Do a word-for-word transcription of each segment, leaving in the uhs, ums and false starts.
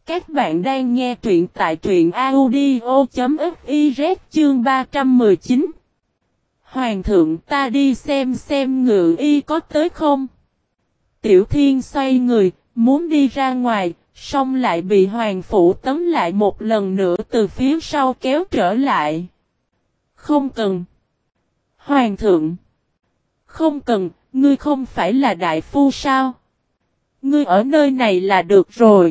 Các bạn đang nghe truyện tại truyện audio.fiz chương ba trăm mười chín. Hoàng thượng, ta đi xem xem Ngự Y có tới không? Tiểu Thiên xoay người, muốn đi ra ngoài, song lại bị Hoàng Phủ Tấn lại một lần nữa từ phía sau kéo trở lại. Không cần. Hoàng thượng. Không cần, ngươi không phải là đại phu sao? Ngươi ở nơi này là được rồi.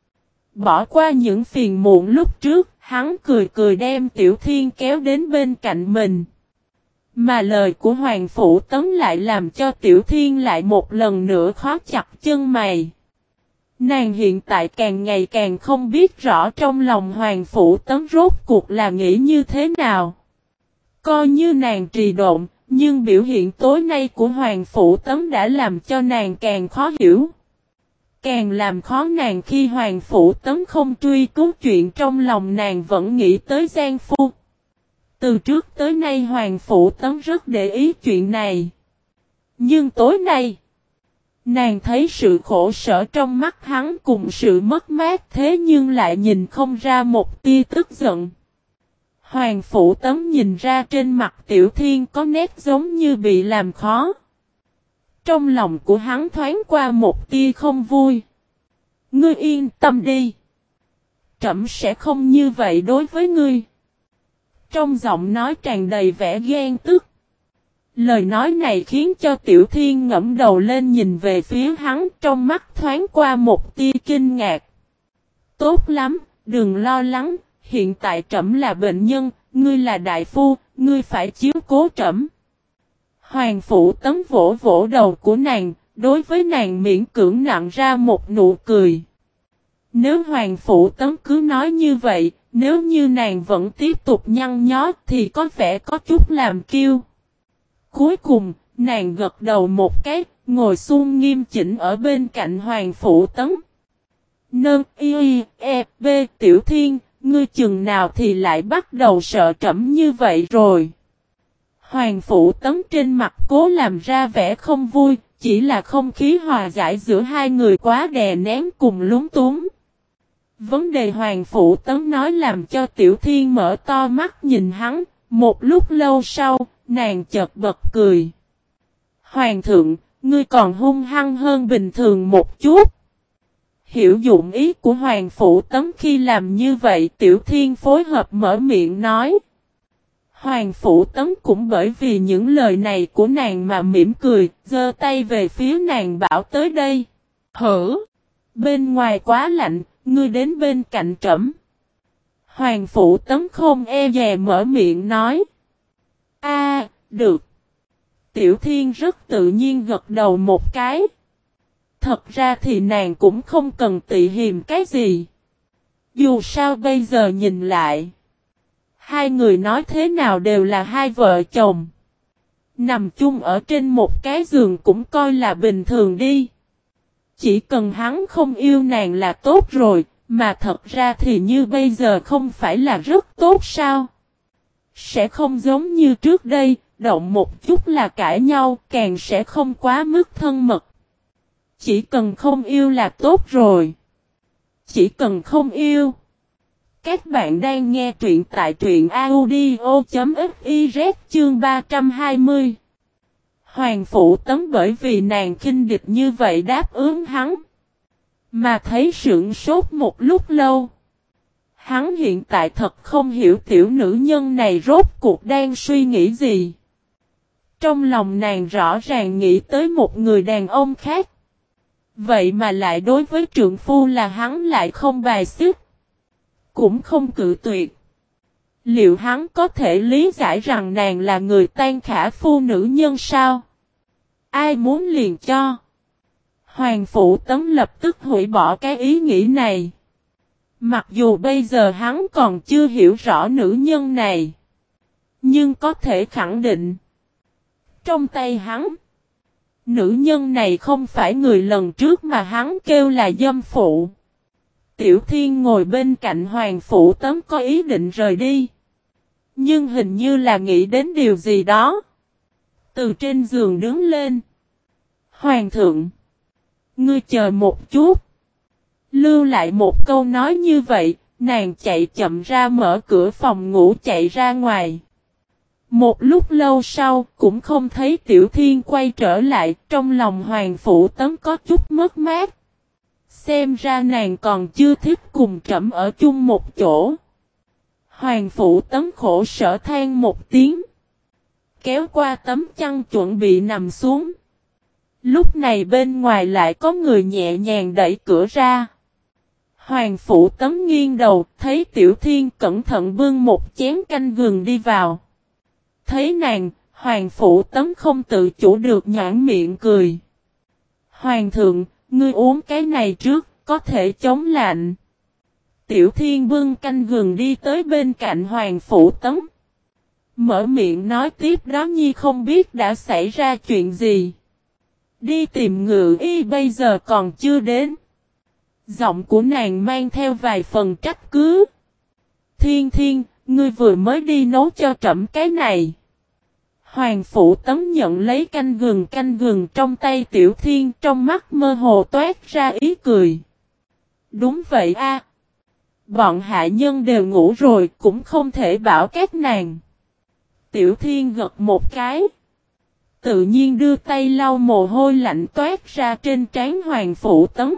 Bỏ qua những phiền muộn lúc trước, hắn cười cười đem Tiểu Thiên kéo đến bên cạnh mình. Mà lời của Hoàng Phủ Tấn lại làm cho Tiểu Thiên lại một lần nữa khó chặt chân mày. Nàng hiện tại càng ngày càng không biết rõ trong lòng Hoàng Phủ Tấn rốt cuộc là nghĩ như thế nào. Coi như nàng trì độn, nhưng biểu hiện tối nay của Hoàng Phủ Tấn đã làm cho nàng càng khó hiểu. Càng làm khó nàng khi Hoàng Phủ Tấn không truy cứu chuyện trong lòng nàng vẫn nghĩ tới Giang Phu. Từ trước tới nay Hoàng Phủ Tấn rất để ý chuyện này. Nhưng tối nay, nàng thấy sự khổ sở trong mắt hắn cùng sự mất mát thế nhưng lại nhìn không ra một tia tức giận. Hoàng Phủ Tấn nhìn ra trên mặt Tiểu Thiên có nét giống như bị làm khó. Trong lòng của hắn thoáng qua một tia không vui. Ngươi yên tâm đi. Trẫm sẽ không như vậy đối với ngươi. Trong giọng nói tràn đầy vẻ ghen tức. Lời nói này khiến cho Tiểu Thiên ngẫm đầu lên nhìn về phía hắn, trong mắt thoáng qua một tia kinh ngạc. Tốt lắm, đừng lo lắng, hiện tại trẫm là bệnh nhân, ngươi là đại phu, ngươi phải chiếu cố trẫm. Hoàng Phủ Tấn vỗ vỗ đầu của nàng, đối với nàng miễn cưỡng nặn ra một nụ cười. Nếu Hoàng Phủ Tấn cứ nói như vậy, nếu như nàng vẫn tiếp tục nhăn nhó thì có vẻ có chút làm kiêu. Cuối cùng, nàng gật đầu một cái, ngồi xuống nghiêm chỉnh ở bên cạnh Hoàng Phủ Tấn. Nâng y e b Tiểu Thiên, ngươi chừng nào thì lại bắt đầu sợ trẫm như vậy rồi. Hoàng Phủ Tấn trên mặt cố làm ra vẻ không vui, chỉ là không khí hòa giải giữa hai người quá đè nén cùng lúng túng. Vấn đề Hoàng Phủ Tấn nói làm cho Tiểu Thiên mở to mắt nhìn hắn, một lúc lâu sau, nàng chợt bật cười. Hoàng thượng, ngươi còn hung hăng hơn bình thường một chút. Hiểu dụng ý của Hoàng Phủ Tấn khi làm như vậy, Tiểu Thiên phối hợp mở miệng nói. Hoàng Phủ Tấn cũng bởi vì những lời này của nàng mà mỉm cười, giơ tay về phía nàng bảo tới đây. Hử! Bên ngoài quá lạnh, ngươi đến bên cạnh trẫm. Hoàng Phủ Tấn không e dè mở miệng nói. A, được. Tiểu Thiên rất tự nhiên gật đầu một cái. Thật ra thì nàng cũng không cần tị hiềm cái gì. Dù sao bây giờ nhìn lại, hai người nói thế nào đều là hai vợ chồng. Nằm chung ở trên một cái giường cũng coi là bình thường đi. Chỉ cần hắn không yêu nàng là tốt rồi, mà thật ra thì như bây giờ không phải là rất tốt sao? Sẽ không giống như trước đây, động một chút là cãi nhau, càng sẽ không quá mức thân mật. Chỉ cần không yêu là tốt rồi. Chỉ cần không yêu. Các bạn đang nghe truyện tại truyện audio.fiz chương ba trăm hai mươi. Hoàng Phủ Tấn bởi vì nàng khinh địch như vậy đáp ứng hắn. Mà thấy sững sốt một lúc lâu. Hắn hiện tại thật không hiểu tiểu nữ nhân này rốt cuộc đang suy nghĩ gì. Trong lòng nàng rõ ràng nghĩ tới một người đàn ông khác. Vậy mà lại đối với trượng phu là hắn lại không bài xích. Cũng không cự tuyệt. Liệu hắn có thể lý giải rằng nàng là người tan khả phu nữ nhân sao? Ai muốn liền cho. Hoàng Phủ Tấn lập tức hủy bỏ cái ý nghĩ này. Mặc dù bây giờ hắn còn chưa hiểu rõ nữ nhân này. Nhưng có thể khẳng định. Trong tay hắn. Nữ nhân này không phải người lần trước mà hắn kêu là dâm phụ. Tiểu Thiên ngồi bên cạnh Hoàng Phủ Tấn có ý định rời đi. Nhưng hình như là nghĩ đến điều gì đó. Từ trên giường đứng lên. Hoàng thượng. Ngươi chờ một chút. Lưu lại một câu nói như vậy, nàng chạy chậm ra mở cửa phòng ngủ chạy ra ngoài. Một lúc lâu sau, cũng không thấy Tiểu Thiên quay trở lại, trong lòng Hoàng Phủ Tấn có chút mất mát. Xem ra nàng còn chưa thích cùng trẫm ở chung một chỗ. Hoàng Phủ Tấn khổ sở than một tiếng. Kéo qua tấm chăn chuẩn bị nằm xuống. Lúc này bên ngoài lại có người nhẹ nhàng đẩy cửa ra. Hoàng Phủ Tấn nghiêng đầu, thấy Tiểu Thiên cẩn thận bưng một chén canh gừng đi vào. Thấy nàng, Hoàng Phủ Tấn không tự chủ được nhãn miệng cười. Hoàng thượng, ngươi uống cái này trước, có thể chống lạnh. Tiểu Thiên bưng canh gừng đi tới bên cạnh Hoàng Phủ Tấn. Mở miệng nói tiếp đó nhi không biết đã xảy ra chuyện gì. Đi tìm ngự y bây giờ còn chưa đến. Giọng của nàng mang theo vài phần trách cứ. Thiên Thiên, ngươi vừa mới đi nấu cho trẫm cái này. Hoàng Phủ Tấn nhận lấy canh gừng canh gừng trong tay Tiểu Thiên, trong mắt mơ hồ toát ra ý cười. Đúng vậy a, bọn hạ nhân đều ngủ rồi, cũng không thể bảo các nàng. Tiểu Thiên gật một cái. Tự nhiên đưa tay lau mồ hôi lạnh toát ra trên trán Hoàng Phủ Tấn.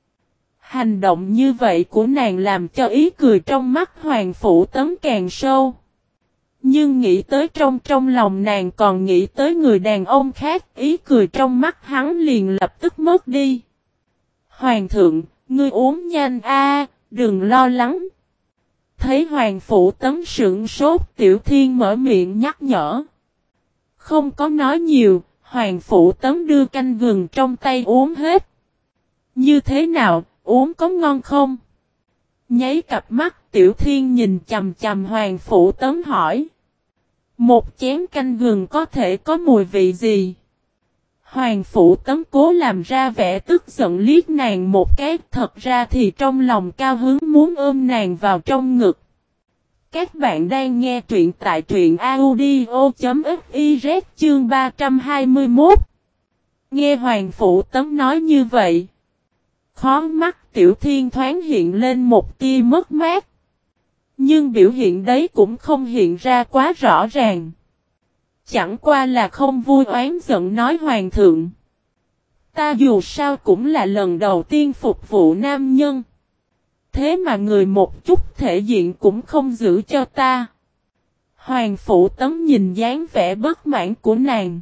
Hành động như vậy của nàng làm cho ý cười trong mắt Hoàng Phủ Tấn càng sâu. Nhưng nghĩ tới trong trong lòng nàng còn nghĩ tới người đàn ông khác, ý cười trong mắt hắn liền lập tức mất đi. Hoàng thượng, ngươi uống nhanh a, đừng lo lắng. Thấy Hoàng Phủ Tấn sững sốt, Tiểu Thiên mở miệng nhắc nhở. Không có nói nhiều, Hoàng Phủ Tấn đưa canh gừng trong tay uống hết. Như thế nào, uống có ngon không? Nháy cặp mắt, Tiểu Thiên nhìn chầm chầm Hoàng Phủ Tấn hỏi. Một chén canh gừng có thể có mùi vị gì? Hoàng Phủ Tấn cố làm ra vẻ tức giận liếc nàng một cái, thật ra thì trong lòng cao hứng muốn ôm nàng vào trong ngực. Các bạn đang nghe truyện tại truyện audio.fiz chương ba trăm hai mươi mốt. Nghe Hoàng Phủ Tấn nói như vậy. Khó mắt Tiểu Thiên thoáng hiện lên một tia mất mát. Nhưng biểu hiện đấy cũng không hiện ra quá rõ ràng. Chẳng qua là không vui oán giận nói Hoàng thượng. Ta dù sao cũng là lần đầu tiên phục vụ nam nhân. Thế mà người một chút thể diện cũng không giữ cho ta. Hoàng Phủ Tấn nhìn dáng vẻ bất mãn của nàng.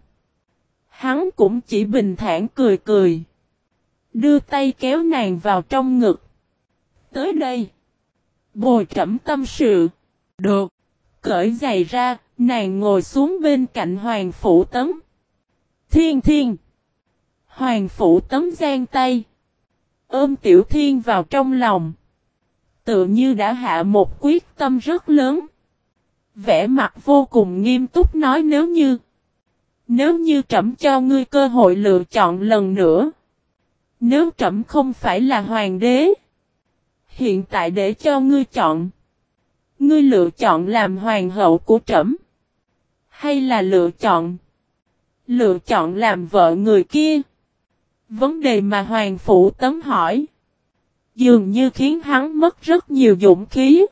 Hắn cũng chỉ bình thản cười cười. Đưa tay kéo nàng vào trong ngực. Tới đây. Bồi trẫm tâm sự. Được. Cởi giày ra, nàng ngồi xuống bên cạnh Hoàng Phủ Tấn. Thiên Thiên. Hoàng Phủ Tấn giang tay. Ôm Tiểu Thiên vào trong lòng. Tự như đã hạ một quyết tâm rất lớn. Vẻ mặt vô cùng nghiêm túc nói nếu như. Nếu như trẫm cho ngươi cơ hội lựa chọn lần nữa. Nếu trẫm không phải là hoàng đế. Hiện tại để cho ngươi chọn. Ngươi lựa chọn làm hoàng hậu của trẫm. Hay là lựa chọn. Lựa chọn làm vợ người kia. Vấn đề mà Hoàng Phủ Tấn hỏi. Dường như khiến hắn mất rất nhiều dũng khí.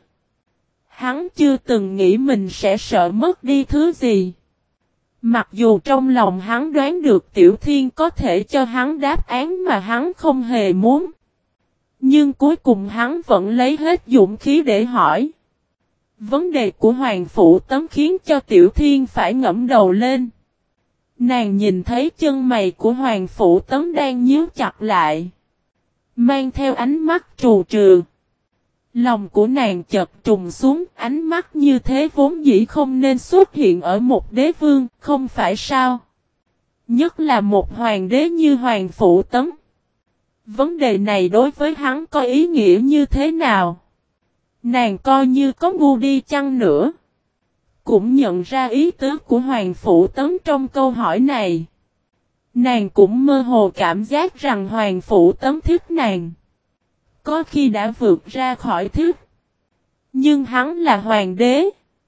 Hắn chưa từng nghĩ mình sẽ sợ mất đi thứ gì. Mặc dù trong lòng hắn đoán được Tiểu Thiên có thể cho hắn đáp án mà hắn không hề muốn. Nhưng cuối cùng hắn vẫn lấy hết dũng khí để hỏi. Vấn đề của Hoàng Phủ Tấn khiến cho Tiểu Thiên phải ngẫm đầu lên. Nàng nhìn thấy chân mày của Hoàng Phủ Tấn đang nhíu chặt lại. Mang theo ánh mắt trù trừ. Lòng của nàng chợt trùng xuống, ánh mắt như thế vốn dĩ không nên xuất hiện ở một đế vương, không phải sao? Nhất là một hoàng đế như Hoàng Phủ Tấn. Vấn đề này đối với hắn có ý nghĩa như thế nào? Nàng coi như có ngu đi chăng nữa. Cũng nhận ra ý tứ của Hoàng Phủ Tấn trong câu hỏi này. Nàng cũng mơ hồ cảm giác rằng Hoàng Phủ Tấn thích nàng. Có khi đã vượt ra khỏi thích. Nhưng hắn là hoàng đế.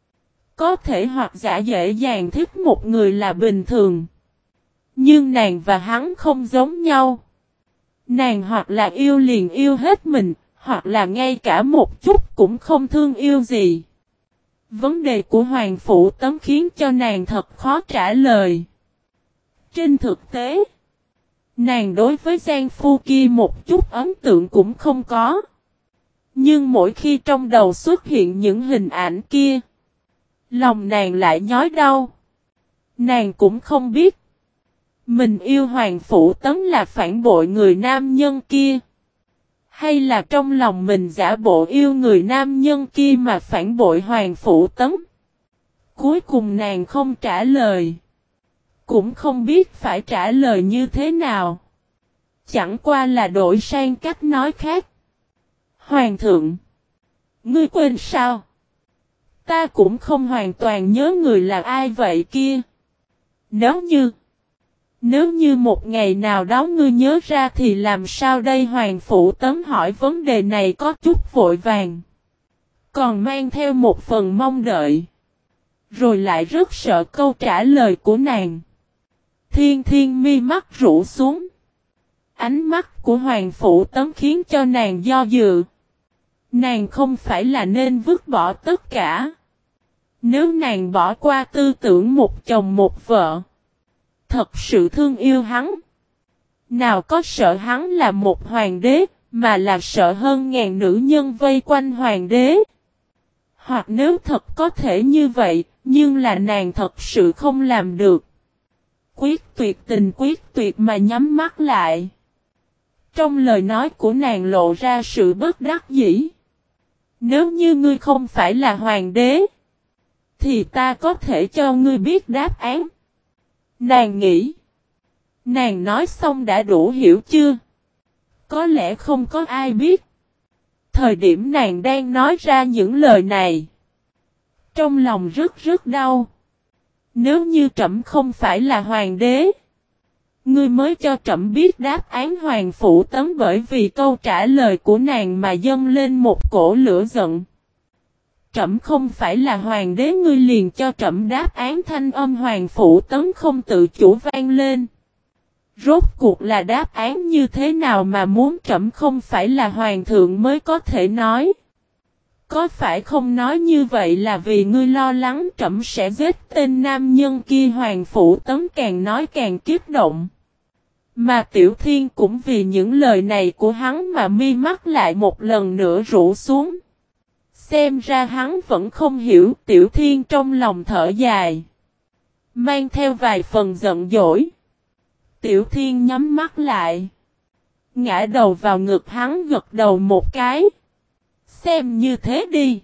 Có thể hoặc giả dễ dàng thích một người là bình thường. Nhưng nàng và hắn không giống nhau. Nàng hoặc là yêu liền yêu hết mình, hoặc là ngay cả một chút cũng không thương yêu gì. Vấn đề của Hoàng Phủ Tấn khiến cho nàng thật khó trả lời. Trên thực tế, nàng đối với Giang Phu kia một chút ấn tượng cũng không có. Nhưng mỗi khi trong đầu xuất hiện những hình ảnh kia, lòng nàng lại nhói đau. Nàng cũng không biết mình yêu Hoàng Phủ Tấn là phản bội người nam nhân kia, hay là trong lòng mình giả bộ yêu người nam nhân kia mà phản bội Hoàng Phủ Tấn. Cuối cùng nàng không trả lời, cũng không biết phải trả lời như thế nào. Chẳng qua là đổi sang cách nói khác. Hoàng thượng, ngươi quên sao? Ta cũng không hoàn toàn nhớ người là ai vậy kia. Nếu như, nếu như một ngày nào đó ngươi nhớ ra thì làm sao đây? Hoàng Phủ Tấn hỏi vấn đề này có chút vội vàng, còn mang theo một phần mong đợi, rồi lại rất sợ câu trả lời của nàng. Thiên Thiên mi mắt rũ xuống. Ánh mắt của Hoàng Phủ Tấn khiến cho nàng do dự. Nàng không phải là nên vứt bỏ tất cả. Nếu nàng bỏ qua tư tưởng một chồng một vợ, thật sự thương yêu hắn, nào có sợ hắn là một hoàng đế, mà là sợ hơn ngàn nữ nhân vây quanh hoàng đế. Hoặc nếu thật có thể như vậy, nhưng là nàng thật sự không làm được. Quyết tuyệt tình quyết tuyệt mà nhắm mắt lại. Trong lời nói của nàng lộ ra sự bất đắc dĩ. Nếu như ngươi không phải là hoàng đế, thì ta có thể cho ngươi biết đáp án. Nàng nghĩ. Nàng nói xong đã đủ hiểu chưa? Có lẽ không có ai biết. Thời điểm nàng đang nói ra những lời này, trong lòng rất rất đau. Nếu như trẫm không phải là hoàng đế, ngươi mới cho trẫm biết đáp án. Hoàng Phủ Tấn bởi vì câu trả lời của nàng mà dâng lên một cổ lửa giận. Trẫm không phải là hoàng đế, ngươi liền cho trẫm đáp án. Thanh âm Hoàng Phủ Tấn không tự chủ vang lên. Rốt cuộc là đáp án như thế nào mà muốn trẫm không phải là hoàng thượng mới có thể nói? Có phải không nói như vậy là vì ngươi lo lắng trẫm sẽ giết tên nam nhân kia? Hoàng Phủ Tấn càng nói càng kích động. Mà Tiểu Thiên cũng vì những lời này của hắn mà mi mắt lại một lần nữa rũ xuống. Xem ra hắn vẫn không hiểu. Tiểu Thiên trong lòng thở dài, mang theo vài phần giận dỗi. Tiểu Thiên nhắm mắt lại, ngã đầu vào ngực hắn gật đầu một cái. Xem như thế đi.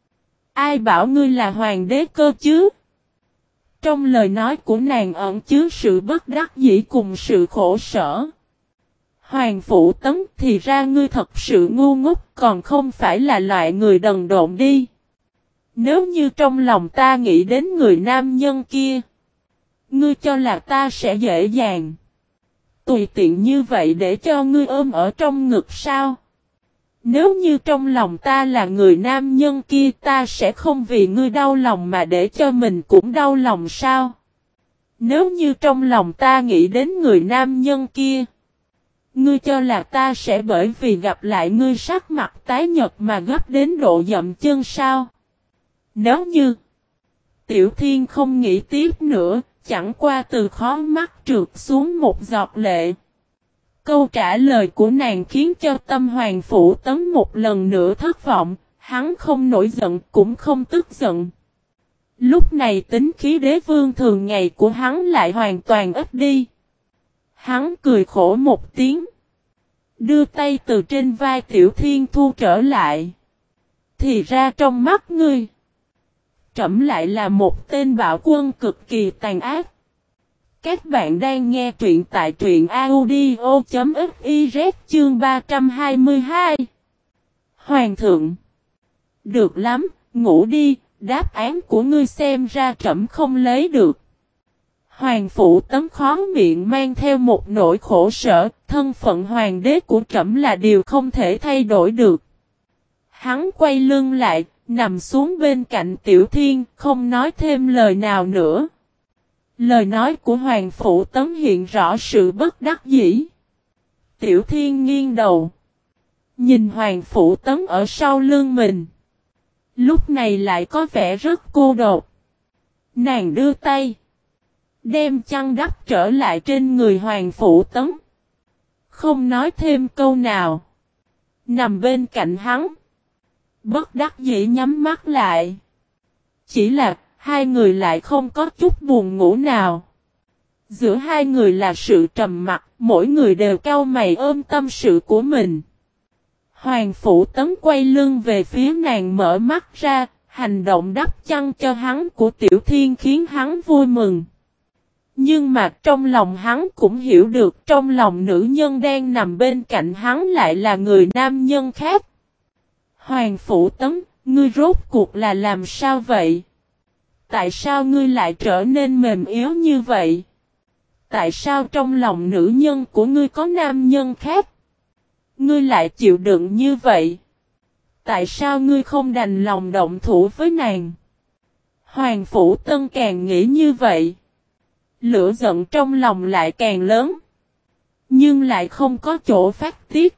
Ai bảo ngươi là hoàng đế cơ chứ? Trong lời nói của nàng ẩn chứa sự bất đắc dĩ cùng sự khổ sở. Hoàng Phủ Tấn, thì ra ngươi thật sự ngu ngốc, còn không phải là loại người đần độn đi. Nếu như trong lòng ta nghĩ đến người nam nhân kia, ngươi cho là ta sẽ dễ dàng tùy tiện như vậy để cho ngươi ôm ở trong ngực sao? Nếu như trong lòng ta là người nam nhân kia, ta sẽ không vì ngươi đau lòng mà để cho mình cũng đau lòng sao? Nếu như trong lòng ta nghĩ đến người nam nhân kia, ngươi cho là ta sẽ bởi vì gặp lại ngươi sắc mặt tái nhợt mà gấp đến độ dậm chân sao? Nếu như Tiểu Thiên không nghĩ tiếp nữa, chẳng qua từ khóe mắt trượt xuống một giọt lệ. Câu trả lời của nàng khiến cho tâm Hoàng Phủ Tấn một lần nữa thất vọng. Hắn không nổi giận cũng không tức giận. Lúc này tính khí đế vương thường ngày của hắn lại hoàn toàn ít đi. Hắn cười khổ một tiếng, đưa tay từ trên vai Tiểu Thiên thu trở lại. Thì ra trong mắt ngươi, trẫm lại là một tên bạo quân cực kỳ tàn ác. Các bạn đang nghe truyện tại truyện audio chấm fiz chương ba trăm hai mươi hai. Hoàng thượng, được lắm, ngủ đi, đáp án của ngươi xem ra trẫm không lấy được. Hoàng Phủ Tấn khó miệng mang theo một nỗi khổ sở, thân phận hoàng đế của trẫm là điều không thể thay đổi được. Hắn quay lưng lại, nằm xuống bên cạnh Tiểu Thiên, không nói thêm lời nào nữa. Lời nói của Hoàng Phủ Tấn hiện rõ sự bất đắc dĩ. Tiểu Thiên nghiêng đầu. Nhìn Hoàng Phủ Tấn ở sau lưng mình. Lúc này lại có vẻ rất cô độc. Nàng đưa tay. Đem chăn đắp trở lại trên người Hoàng Phủ Tấn. Không nói thêm câu nào. Nằm bên cạnh hắn. Bất đắc dĩ nhắm mắt lại. Chỉ là hai người lại không có chút buồn ngủ nào. Giữa hai người là sự trầm mặc. Mỗi người đều cau mày ôm tâm sự của mình. Hoàng Phủ Tấn quay lưng về phía nàng mở mắt ra. Hành động đắp chăn cho hắn của Tiểu Thiên khiến hắn vui mừng. Nhưng mà trong lòng hắn cũng hiểu được trong lòng nữ nhân đang nằm bên cạnh hắn lại là người nam nhân khác. Hoàng Phủ Tấn, ngươi rốt cuộc là làm sao vậy? Tại sao ngươi lại trở nên mềm yếu như vậy? Tại sao trong lòng nữ nhân của ngươi có nam nhân khác? Ngươi lại chịu đựng như vậy? Tại sao ngươi không đành lòng động thủ với nàng? Hoàng Phủ Tấn càng nghĩ như vậy. Lửa giận trong lòng lại càng lớn. Nhưng lại không có chỗ phát tiết.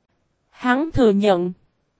Hắn thừa nhận.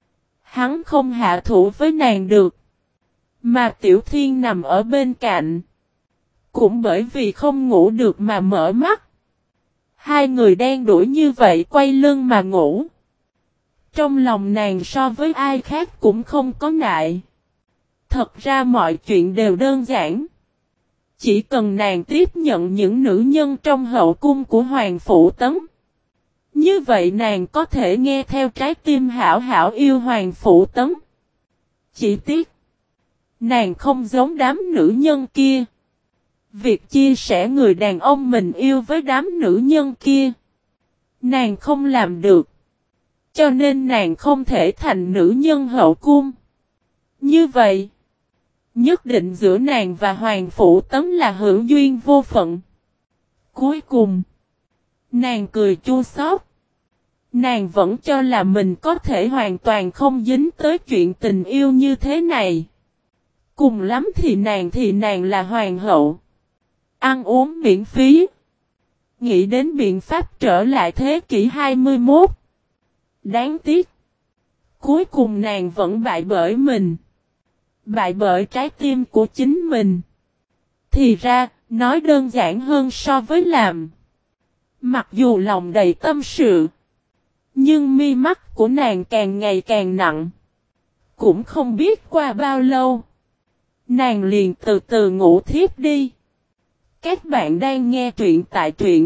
Hắn không hạ thủ với nàng được. Mà Tiểu Thiên nằm ở bên cạnh. Cũng bởi vì không ngủ được mà mở mắt. Hai người đen đuổi như vậy quay lưng mà ngủ. Trong lòng nàng so với ai khác cũng không có ngại. Thật ra mọi chuyện đều đơn giản. Chỉ cần nàng tiếp nhận những nữ nhân trong hậu cung của Hoàng Phủ Tấn. Như vậy nàng có thể nghe theo trái tim hảo hảo yêu Hoàng Phủ Tấn. Chỉ tiếc. Nàng không giống đám nữ nhân kia. Việc chia sẻ người đàn ông mình yêu với đám nữ nhân kia. Nàng không làm được. Cho nên nàng không thể thành nữ nhân hậu cung. Như vậy. Nhất định giữa nàng và Hoàng Phủ Tấn là hữu duyên vô phận. Cuối cùng. Nàng cười chua xót. Nàng vẫn cho là mình có thể hoàn toàn không dính tới chuyện tình yêu như thế này. Cùng lắm thì nàng thì nàng là hoàng hậu. Ăn uống miễn phí. Nghĩ đến biện pháp trở lại thế kỷ hai mươi mốt. Đáng tiếc. Cuối cùng nàng vẫn bại bởi mình. Bại bởi trái tim của chính mình. Thì ra, nói đơn giản hơn so với làm. Mặc dù lòng đầy tâm sự. Nhưng mi mắt của nàng càng ngày càng nặng. Cũng không biết qua bao lâu. Nàng liền từ từ ngủ thiếp đi. Các bạn đang nghe truyện tại truyện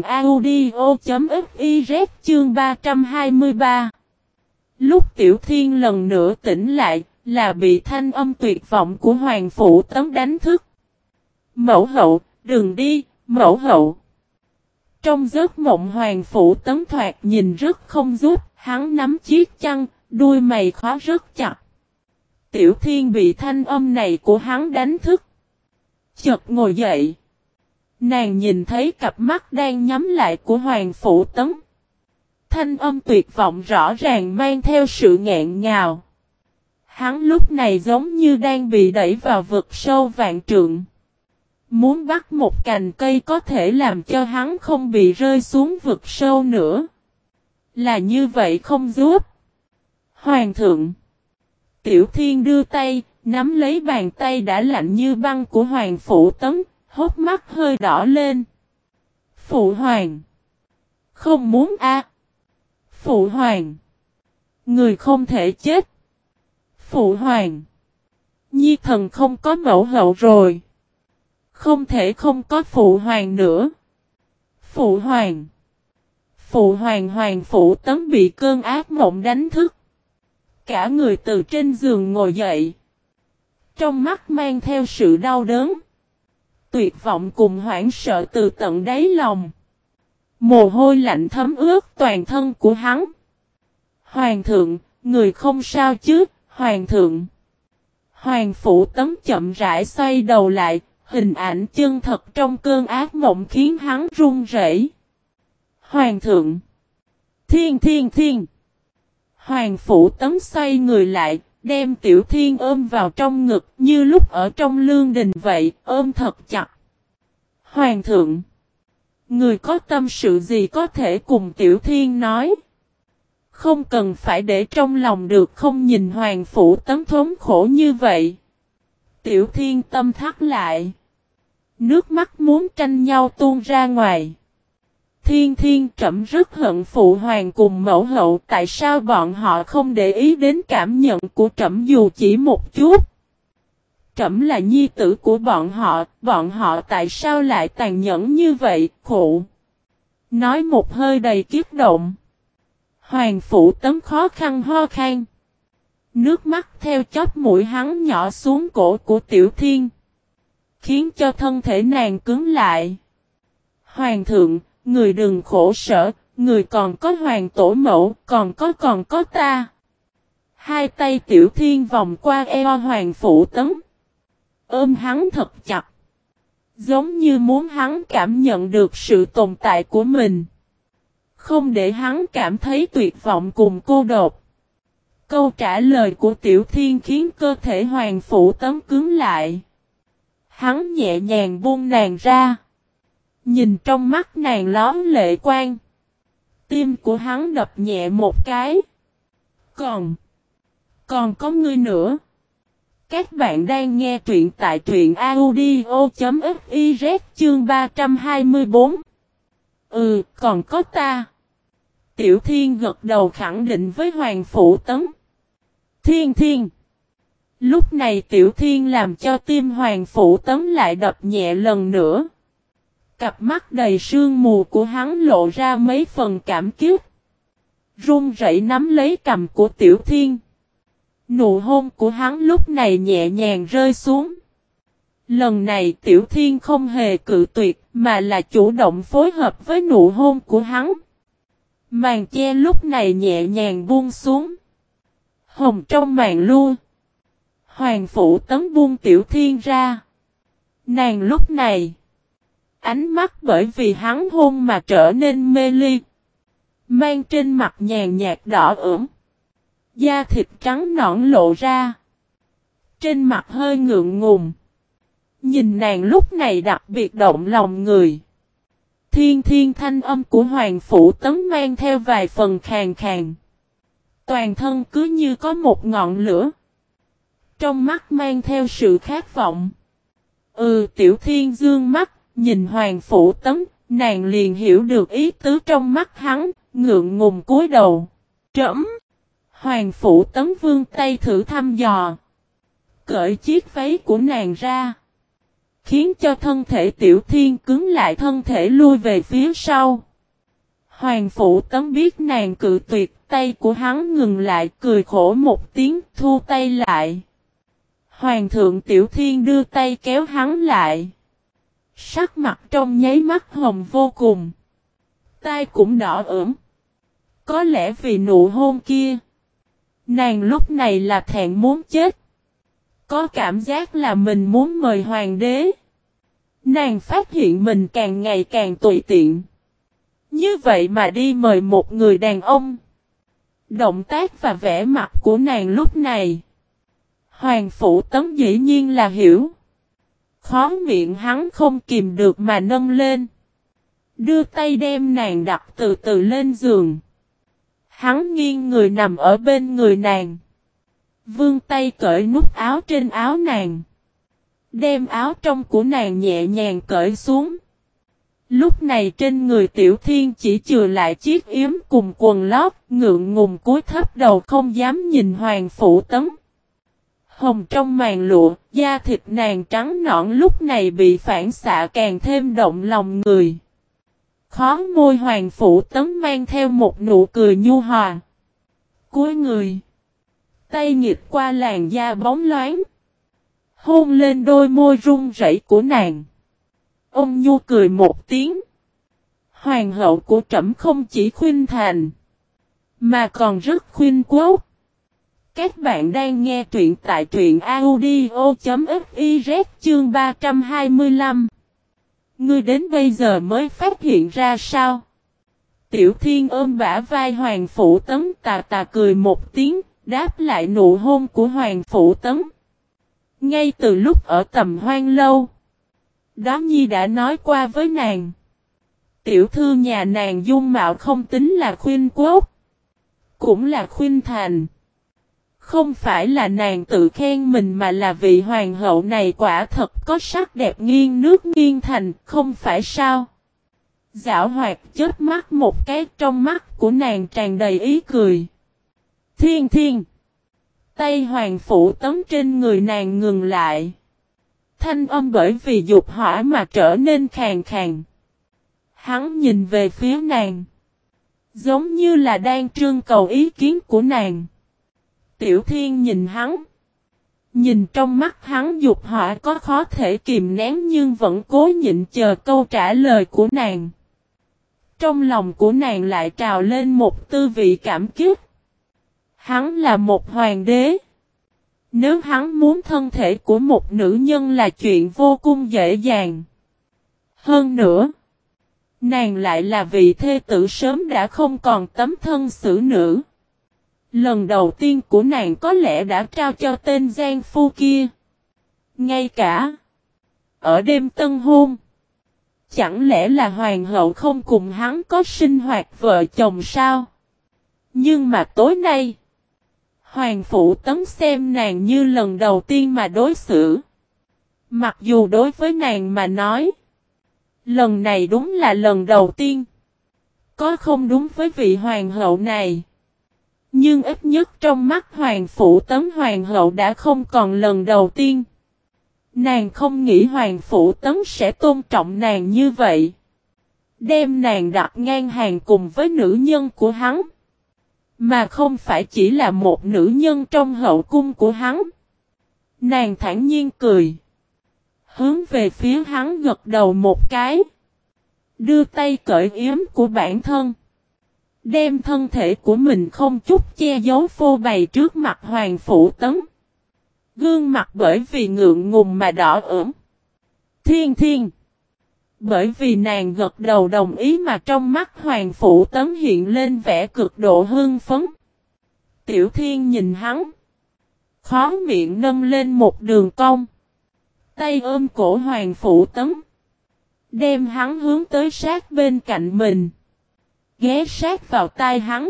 audio.fiz chương ba trăm hai mươi ba. Lúc Tiểu Thiên lần nữa tỉnh lại, là bị thanh âm tuyệt vọng của Hoàng Phủ Tấn đánh thức. Mẫu hậu, đừng đi, mẫu hậu. Trong giấc mộng Hoàng Phủ Tấn thoạt nhìn rất không giúp, hắn nắm chiếc chăn, đuôi mày khóa rất chặt. Tiểu Thiên bị thanh âm này của hắn đánh thức. Chợt ngồi dậy. Nàng nhìn thấy cặp mắt đang nhắm lại của Hoàng Phủ Tấn. Thanh âm tuyệt vọng rõ ràng mang theo sự nghẹn ngào. Hắn lúc này giống như đang bị đẩy vào vực sâu vạn trượng. Muốn bắt một cành cây có thể làm cho hắn không bị rơi xuống vực sâu nữa. Là như vậy không giúp. Hoàng thượng. Tiểu Thiên đưa tay, nắm lấy bàn tay đã lạnh như băng của Hoàng Phủ Tấn, hốc mắt hơi đỏ lên. Phụ hoàng. Không muốn a. À. Phụ hoàng. Người không thể chết. Phụ hoàng. Nhi thần không có mẫu hậu rồi. Không thể không có phụ hoàng nữa. Phụ hoàng. Phụ hoàng Hoàng Phủ Tấn bị cơn ác mộng đánh thức. Cả người từ trên giường ngồi dậy. Trong mắt mang theo sự đau đớn. Tuyệt vọng cùng hoảng sợ từ tận đáy lòng. Mồ hôi lạnh thấm ướt toàn thân của hắn. Hoàng thượng, người không sao chứ, hoàng thượng. Hoàng Phủ Tấn chậm rãi xoay đầu lại, hình ảnh chân thật trong cơn ác mộng khiến hắn run rẩy. Hoàng thượng. Thiên thiên thiên. Hoàng Phủ Tấn xoay người lại, đem Tiểu Thiên ôm vào trong ngực như lúc ở trong lương đình vậy, ôm thật chặt. Hoàng thượng. Người có tâm sự gì có thể cùng Tiểu Thiên nói. Không cần phải để trong lòng được không nhìn Hoàng Phủ Tấn thống khổ như vậy. Tiểu Thiên tâm thắt lại. Nước mắt muốn tranh nhau tuôn ra ngoài. Thiên Thiên trẫm rất hận phụ hoàng cùng mẫu hậu, tại sao bọn họ không để ý đến cảm nhận của trẫm dù chỉ một chút. Trẫm là nhi tử của bọn họ, bọn họ tại sao lại tàn nhẫn như vậy, khổ. Nói một hơi đầy kiếp động. Hoàng Phủ Tấn khó khăn ho khan. Nước mắt theo chóp mũi hắn nhỏ xuống cổ của Tiểu Thiên. Khiến cho thân thể nàng cứng lại. Hoàng thượng, người đừng khổ sở, người còn có hoàng tổ mẫu, còn có còn có ta. Hai tay Tiểu Thiên vòng qua eo Hoàng Phủ Tấn. Ôm hắn thật chặt. Giống như muốn hắn cảm nhận được sự tồn tại của mình. Không để hắn cảm thấy tuyệt vọng cùng cô độc. Câu trả lời của Tiểu Thiên khiến cơ thể Hoàng Phủ Tấn cứng lại. Hắn nhẹ nhàng buông nàng ra. Nhìn trong mắt nàng lón lệ quang. Tim của hắn đập nhẹ một cái. Còn. Còn có ngươi nữa. Các bạn đang nghe truyện tại truyện audio.fiz chương ba trăm hai mươi bốn. Ừ, còn có ta. Tiểu Thiên gật đầu khẳng định với Hoàng Phủ Tấn. Thiên Thiên. Lúc này Tiểu Thiên làm cho tim Hoàng Phủ Tấn lại đập nhẹ lần nữa. Cặp mắt đầy sương mù của hắn lộ ra mấy phần cảm kích. Run rẩy nắm lấy cằm của Tiểu Thiên. Nụ hôn của hắn lúc này nhẹ nhàng rơi xuống. Lần này Tiểu Thiên không hề cự tuyệt mà là chủ động phối hợp với nụ hôn của hắn. Màn che lúc này nhẹ nhàng buông xuống. Hồng trong màn lưu. Hoàng Phủ Tấn buông Tiểu Thiên ra. Nàng lúc này. Ánh mắt bởi vì hắn hôn mà trở nên mê ly. Mang trên mặt nhàn nhạt đỏ ửng. Da thịt trắng nõn lộ ra. Trên mặt hơi ngượng ngùng. Nhìn nàng lúc này đặc biệt động lòng người. Thiên thiên thanh âm của Hoàng Phủ Tấn mang theo vài phần khàn khàn. Toàn thân cứ như có một ngọn lửa. Trong mắt mang theo sự khát vọng. Ừ, Tiểu Thiên dương mắt, nhìn Hoàng Phủ Tấn, nàng liền hiểu được ý tứ trong mắt hắn, ngượng ngùng cúi đầu. Trẫm. Hoàng Phủ Tấn vươn tay thử thăm dò. Cởi chiếc váy của nàng ra. Khiến cho thân thể Tiểu Thiên cứng lại, thân thể lui về phía sau. Hoàng Phủ Tấn biết nàng cự tuyệt, tay của hắn ngừng lại, cười khổ một tiếng, thu tay lại. Hoàng thượng Tiểu Thiên đưa tay kéo hắn lại. Sắc mặt trong nháy mắt hồng vô cùng. Tai cũng đỏ ửng. Có lẽ vì nụ hôn kia. Nàng lúc này là thẹn muốn chết. Có cảm giác là mình muốn mời hoàng đế. Nàng phát hiện mình càng ngày càng tùy tiện. Như vậy mà đi mời một người đàn ông. Động tác và vẻ mặt của nàng lúc này. Hoàng Phủ Tấn dĩ nhiên là hiểu. Khó miệng hắn không kìm được mà nâng lên. Đưa tay đem nàng đặt từ từ lên giường. Hắn nghiêng người nằm ở bên người nàng. Vươn tay cởi nút áo trên áo nàng. Đem áo trong của nàng nhẹ nhàng cởi xuống. Lúc này trên người Tiểu Thiên chỉ chừa lại chiếc yếm cùng quần lót, ngượng ngùng cúi thấp đầu không dám nhìn Hoàng Phủ Tấn. Hồng trong màn lụa, da thịt nàng trắng nõn lúc này bị phản xạ càng thêm động lòng người. Khó môi Hoàng Phủ Tấn mang theo một nụ cười nhu hòa. Cúi người. Tay nghịch qua làn da bóng loáng. Hôn lên đôi môi run rẩy của nàng. Ông nhu cười một tiếng. Hoàng hậu của trẫm không chỉ khuyên thành. Mà còn rất khuyên quốc. Các bạn đang nghe truyện tại truyện audio.fiz chương ba trăm hai mươi lăm. Ngươi đến bây giờ mới phát hiện ra sao? Tiểu Thiên ôm bả vai Hoàng Phủ Tấn tà tà cười một tiếng, đáp lại nụ hôn của Hoàng Phủ Tấn. Ngay từ lúc ở Tầm Hoan Lâu, Đó Nhi đã nói qua với nàng. Tiểu thư nhà nàng dung mạo không tính là khuynh quốc, cũng là khuynh thành. Không phải là nàng tự khen mình mà là vị hoàng hậu này quả thật có sắc đẹp nghiêng nước nghiêng thành, không phải sao? Giảo hoạt chớp mắt một cái, trong mắt của nàng tràn đầy ý cười. Thiên thiên! Tay hoàng phủ tấm trên người nàng ngừng lại. Thanh âm bởi vì dục hỏa mà trở nên khàn khàn. Hắn nhìn về phía nàng, giống như là đang trưng cầu ý kiến của nàng. Tiểu Thiên nhìn hắn. Nhìn trong mắt hắn dục hỏa có khó thể kìm nén nhưng vẫn cố nhịn chờ câu trả lời của nàng. Trong lòng của nàng lại trào lên một tư vị cảm kích. Hắn là một hoàng đế. Nếu hắn muốn thân thể của một nữ nhân là chuyện vô cùng dễ dàng. Hơn nữa, nàng lại là vị thê tử sớm đã không còn tấm thân xử nữ. Lần đầu tiên của nàng có lẽ đã trao cho tên Giang Phu kia. Ngay cả ở đêm tân hôn, chẳng lẽ là hoàng hậu không cùng hắn có sinh hoạt vợ chồng sao? Nhưng mà tối nay, hoàng phủ tấn xem nàng như lần đầu tiên mà đối xử. Mặc dù đối với nàng mà nói, lần này đúng là lần đầu tiên. Có không đúng với vị hoàng hậu này. Nhưng ít nhất trong mắt hoàng phủ tấn hoàng hậu đã không còn lần đầu tiên. Nàng không nghĩ hoàng phủ tấn sẽ tôn trọng nàng như vậy. Đem nàng đặt ngang hàng cùng với nữ nhân của hắn. Mà không phải chỉ là một nữ nhân trong hậu cung của hắn. Nàng thản nhiên cười. Hướng về phía hắn gật đầu một cái. Đưa tay cởi yếm của bản thân. Đem thân thể của mình không chút che giấu phô bày trước mặt hoàng phủ tấn. Gương mặt bởi vì ngượng ngùng mà đỏ ửng. Thiên thiên. Bởi vì nàng gật đầu đồng ý mà trong mắt hoàng phủ tấn hiện lên vẻ cực độ hưng phấn. Tiểu Thiên nhìn hắn. Khó miệng nâng lên một đường cong. Tay ôm cổ hoàng phủ tấn. Đem hắn hướng tới sát bên cạnh mình. Ghé sát vào tai hắn.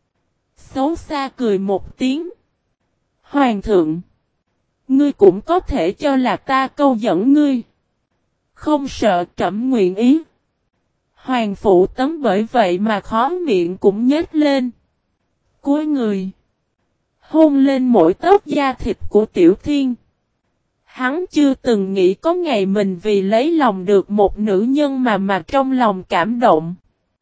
Xấu xa cười một tiếng. Hoàng thượng. Ngươi cũng có thể cho là ta câu dẫn ngươi. Không sợ trẫm nguyện ý. Hoàng phủ tấn bởi vậy mà khó miệng cũng nhếch lên. Cúi người. Hôn lên mỗi tấc da thịt của Tiểu Thiên. Hắn chưa từng nghĩ có ngày mình vì lấy lòng được một nữ nhân mà mà trong lòng cảm động.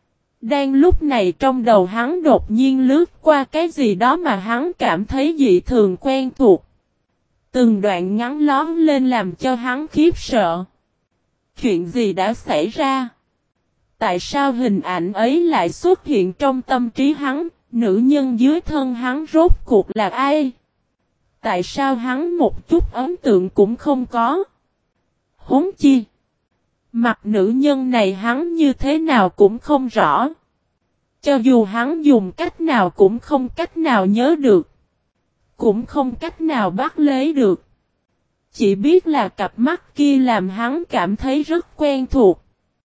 Đang lúc này trong đầu hắn đột nhiên lướt qua cái gì đó mà hắn cảm thấy dị thường quen thuộc. Từng đoạn ngắn lón lên làm cho hắn khiếp sợ. Chuyện gì đã xảy ra? Tại sao hình ảnh ấy lại xuất hiện trong tâm trí hắn? Nữ nhân dưới thân hắn rốt cuộc là ai? Tại sao hắn một chút ấn tượng cũng không có? Huống chi? Mặt nữ nhân này hắn như thế nào cũng không rõ. Cho dù hắn dùng cách nào cũng không cách nào nhớ được. Cũng không cách nào bắt lấy được. Chỉ biết là cặp mắt kia làm hắn cảm thấy rất quen thuộc.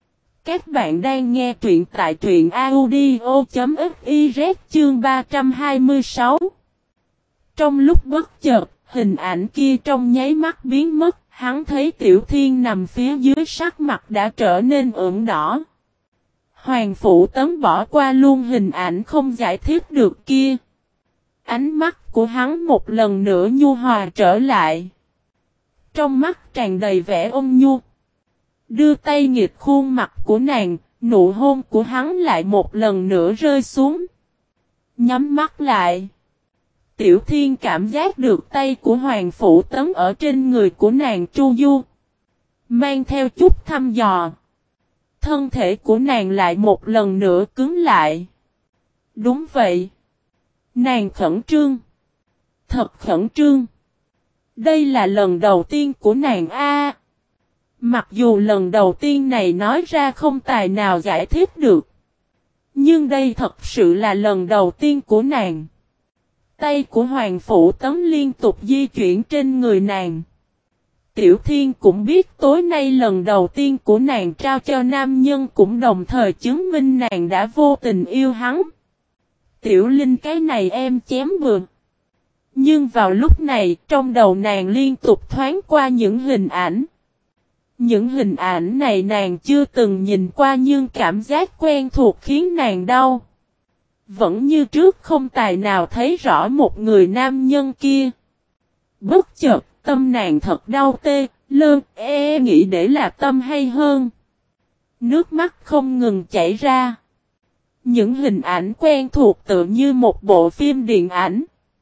Các bạn đang nghe truyện tại truyện audio chấm fiz chương ba trăm hai mươi sáu. Trong lúc bất chợt, hình ảnh kia trong nháy mắt biến mất, hắn thấy Tiểu Thiên nằm phía dưới sắc mặt đã trở nên ửng đỏ. Hoàng phủ tấn bỏ qua luôn hình ảnh không giải thích được kia. Ánh mắt của hắn một lần nữa nhu hòa trở lại. Trong mắt tràn đầy vẻ ôn nhu. Đưa tay nghịch khuôn mặt của nàng, nụ hôn của hắn lại một lần nữa rơi xuống. Nhắm mắt lại. Tiểu Thiên cảm giác được tay của Hoàng phủ tấn ở trên người của nàng tru du. Mang theo chút thăm dò. Thân thể của nàng lại một lần nữa cứng lại. Đúng vậy. Nàng khẩn trương. Thật khẩn trương. Đây là lần đầu tiên của nàng a. Mặc dù lần đầu tiên này nói ra không tài nào giải thích được. Nhưng đây thật sự là lần đầu tiên của nàng. Tay của Hoàng phủ tấn liên tục di chuyển trên người nàng. Tiểu Thiên cũng biết tối nay lần đầu tiên của nàng trao cho nam nhân cũng đồng thời chứng minh nàng đã vô tình yêu hắn. Tiểu Linh cái này em chém vừa. Nhưng vào lúc này trong đầu nàng liên tục thoáng qua những hình ảnh. Những hình ảnh này nàng chưa từng nhìn qua nhưng cảm giác quen thuộc khiến nàng đau. Vẫn như trước không tài nào thấy rõ một người nam nhân kia. Bất chợt tâm nàng thật đau tê, lơ, e nghĩ để là tâm hay hơn. Nước mắt không ngừng chảy ra. Những hình ảnh quen thuộc tự như một bộ phim điện ảnh.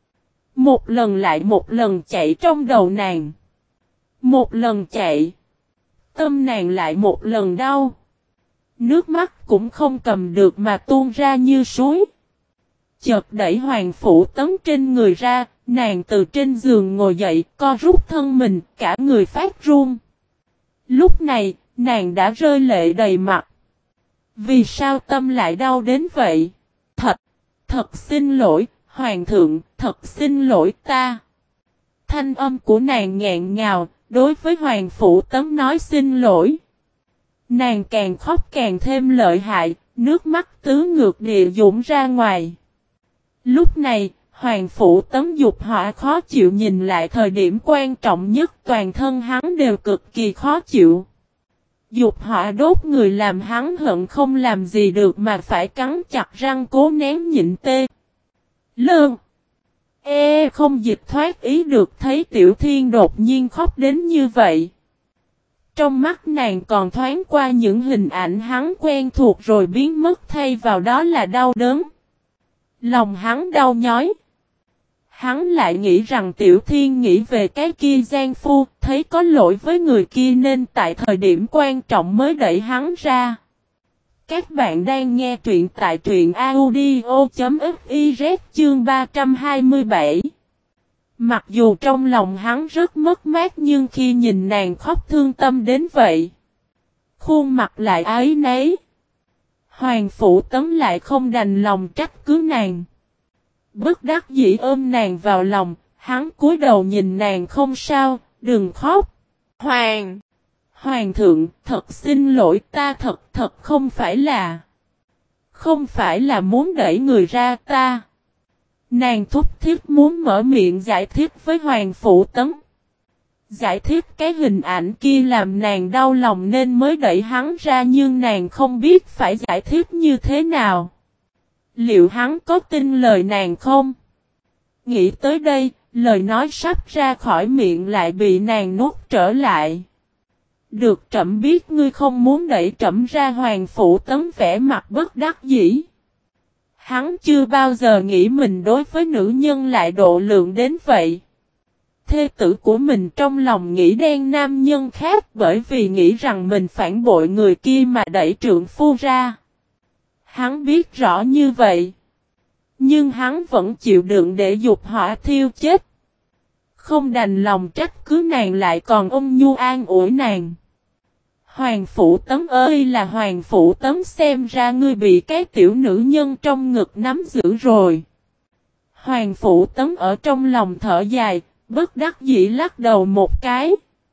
Một lần lại một lần chạy trong đầu nàng. Một lần chạy. Tâm nàng lại một lần đau. Nước mắt cũng không cầm được mà tuôn ra như suối. Chợt đẩy Hoàng Phủ Tấn trên người ra, nàng từ trên giường ngồi dậy, co rút thân mình, cả người phát run. Lúc này, nàng đã rơi lệ đầy mặt. Vì sao tâm lại đau đến vậy? Thật, thật xin lỗi, Hoàng thượng, thật xin lỗi ta. Thanh âm của nàng nghẹn ngào, đối với Hoàng Phủ Tấn nói xin lỗi. Nàng càng khóc càng thêm lợi hại, nước mắt tứ ngược địa dũng ra ngoài. Lúc này, Hoàng Phủ Tấn dục hỏa khó chịu nhìn lại thời điểm quan trọng nhất toàn thân hắn đều cực kỳ khó chịu. Dục hỏa đốt người làm hắn hận không làm gì được mà phải cắn chặt răng cố nén nhịn tê. Lơn. Ê không dịch thoát ý được thấy Tiểu Thiên đột nhiên khóc đến như vậy. Trong mắt nàng còn thoáng qua những hình ảnh hắn quen thuộc rồi biến mất thay vào đó là đau đớn. Lòng hắn đau nhói. Hắn lại nghĩ rằng Tiểu Thiên nghĩ về cái kia gian phu, thấy có lỗi với người kia nên tại thời điểm quan trọng mới đẩy hắn ra. Các bạn đang nghe truyện tại truyện audio chấm fiz chương ba trăm hai mươi bảy. Mặc dù trong lòng hắn rất mất mát nhưng khi nhìn nàng khóc thương tâm đến vậy, khuôn mặt lại áy náy. Hoàng Phủ Tấn lại không đành lòng trách cứ nàng. Bất đắc dĩ ôm nàng vào lòng, hắn cúi đầu nhìn nàng không sao, đừng khóc. Hoàng! Hoàng thượng, thật xin lỗi ta thật thật không phải là... Không phải là muốn đẩy người ra ta. Nàng thúc thiết muốn mở miệng giải thích với Hoàng Phủ Tấn. Giải thích cái hình ảnh kia làm nàng đau lòng nên mới đẩy hắn ra nhưng nàng không biết phải giải thích như thế nào. Liệu hắn có tin lời nàng không? Nghĩ tới đây, lời nói sắp ra khỏi miệng lại bị nàng nuốt trở lại. Được trẫm biết ngươi không muốn đẩy trẫm ra. Hoàng Phủ Tấn vẻ mặt bất đắc dĩ. Hắn chưa bao giờ nghĩ mình đối với nữ nhân lại độ lượng đến vậy. Thê tử của mình trong lòng nghĩ đen nam nhân khác bởi vì nghĩ rằng mình phản bội người kia mà đẩy trượng phu ra. Hắn biết rõ như vậy. Nhưng hắn vẫn chịu đựng để dục hỏa thiêu chết. Không đành lòng trách cứ nàng lại còn ôm nhu an ủi nàng. Hoàng Phủ Tấn ơi là Hoàng Phủ Tấn, xem ra ngươi bị cái tiểu nữ nhân trong ngực nắm giữ rồi. Hoàng Phủ Tấn ở trong lòng thở dài, bất đắc dĩ lắc đầu một cái.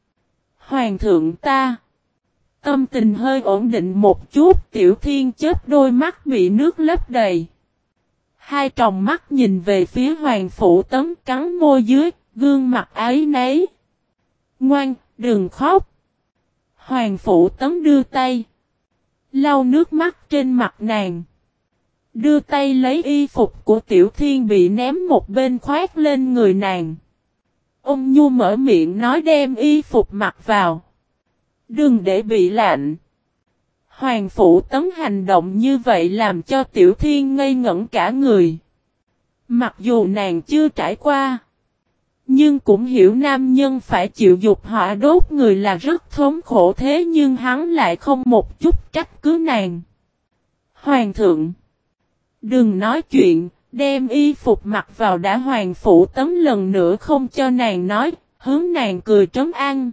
Hoàng thượng ta. Tâm tình hơi ổn định một chút, Tiểu Thiên chớp đôi mắt bị nước lấp đầy. Hai tròng mắt nhìn về phía Hoàng Phủ Tấn cắn môi dưới, gương mặt áy náy. Ngoan, đừng khóc. Hoàng Phủ Tấn đưa tay. Lau nước mắt trên mặt nàng. Đưa tay lấy y phục của Tiểu Thiên bị ném một bên khoác lên người nàng. Ông Nhu mở miệng nói đem y phục mặc vào. Đừng để bị lạnh. Hoàng Phủ Tấn hành động như vậy làm cho Tiểu Thiên ngây ngẩn cả người. Mặc dù nàng chưa trải qua, nhưng cũng hiểu nam nhân phải chịu dục hỏa đốt người là rất thống khổ, thế nhưng hắn lại không một chút trách cứ nàng. Hoàng thượng, đừng nói chuyện, đem y phục mặc vào đã. Hoàng Phủ Tấn lần nữa không cho nàng nói, hướng nàng cười trấn an.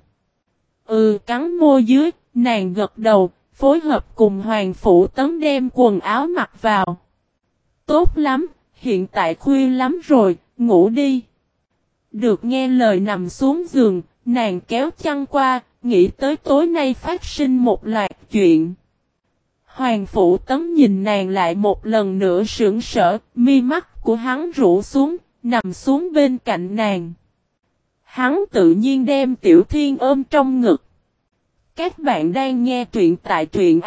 Ừ, cắn môi dưới, nàng gật đầu, phối hợp cùng Hoàng Phủ Tấn đem quần áo mặc vào. Tốt lắm, hiện tại khuya lắm rồi, ngủ đi. Được nghe lời nằm xuống giường, nàng kéo chăn qua, nghĩ tới tối nay phát sinh một loạt chuyện. Hoàng Phủ Tấn nhìn nàng lại một lần nữa sững sờ, mi mắt của hắn rũ xuống, nằm xuống bên cạnh nàng. Hắn tự nhiên đem Tiểu Thiên ôm trong ngực. Các bạn đang nghe truyện tại truyện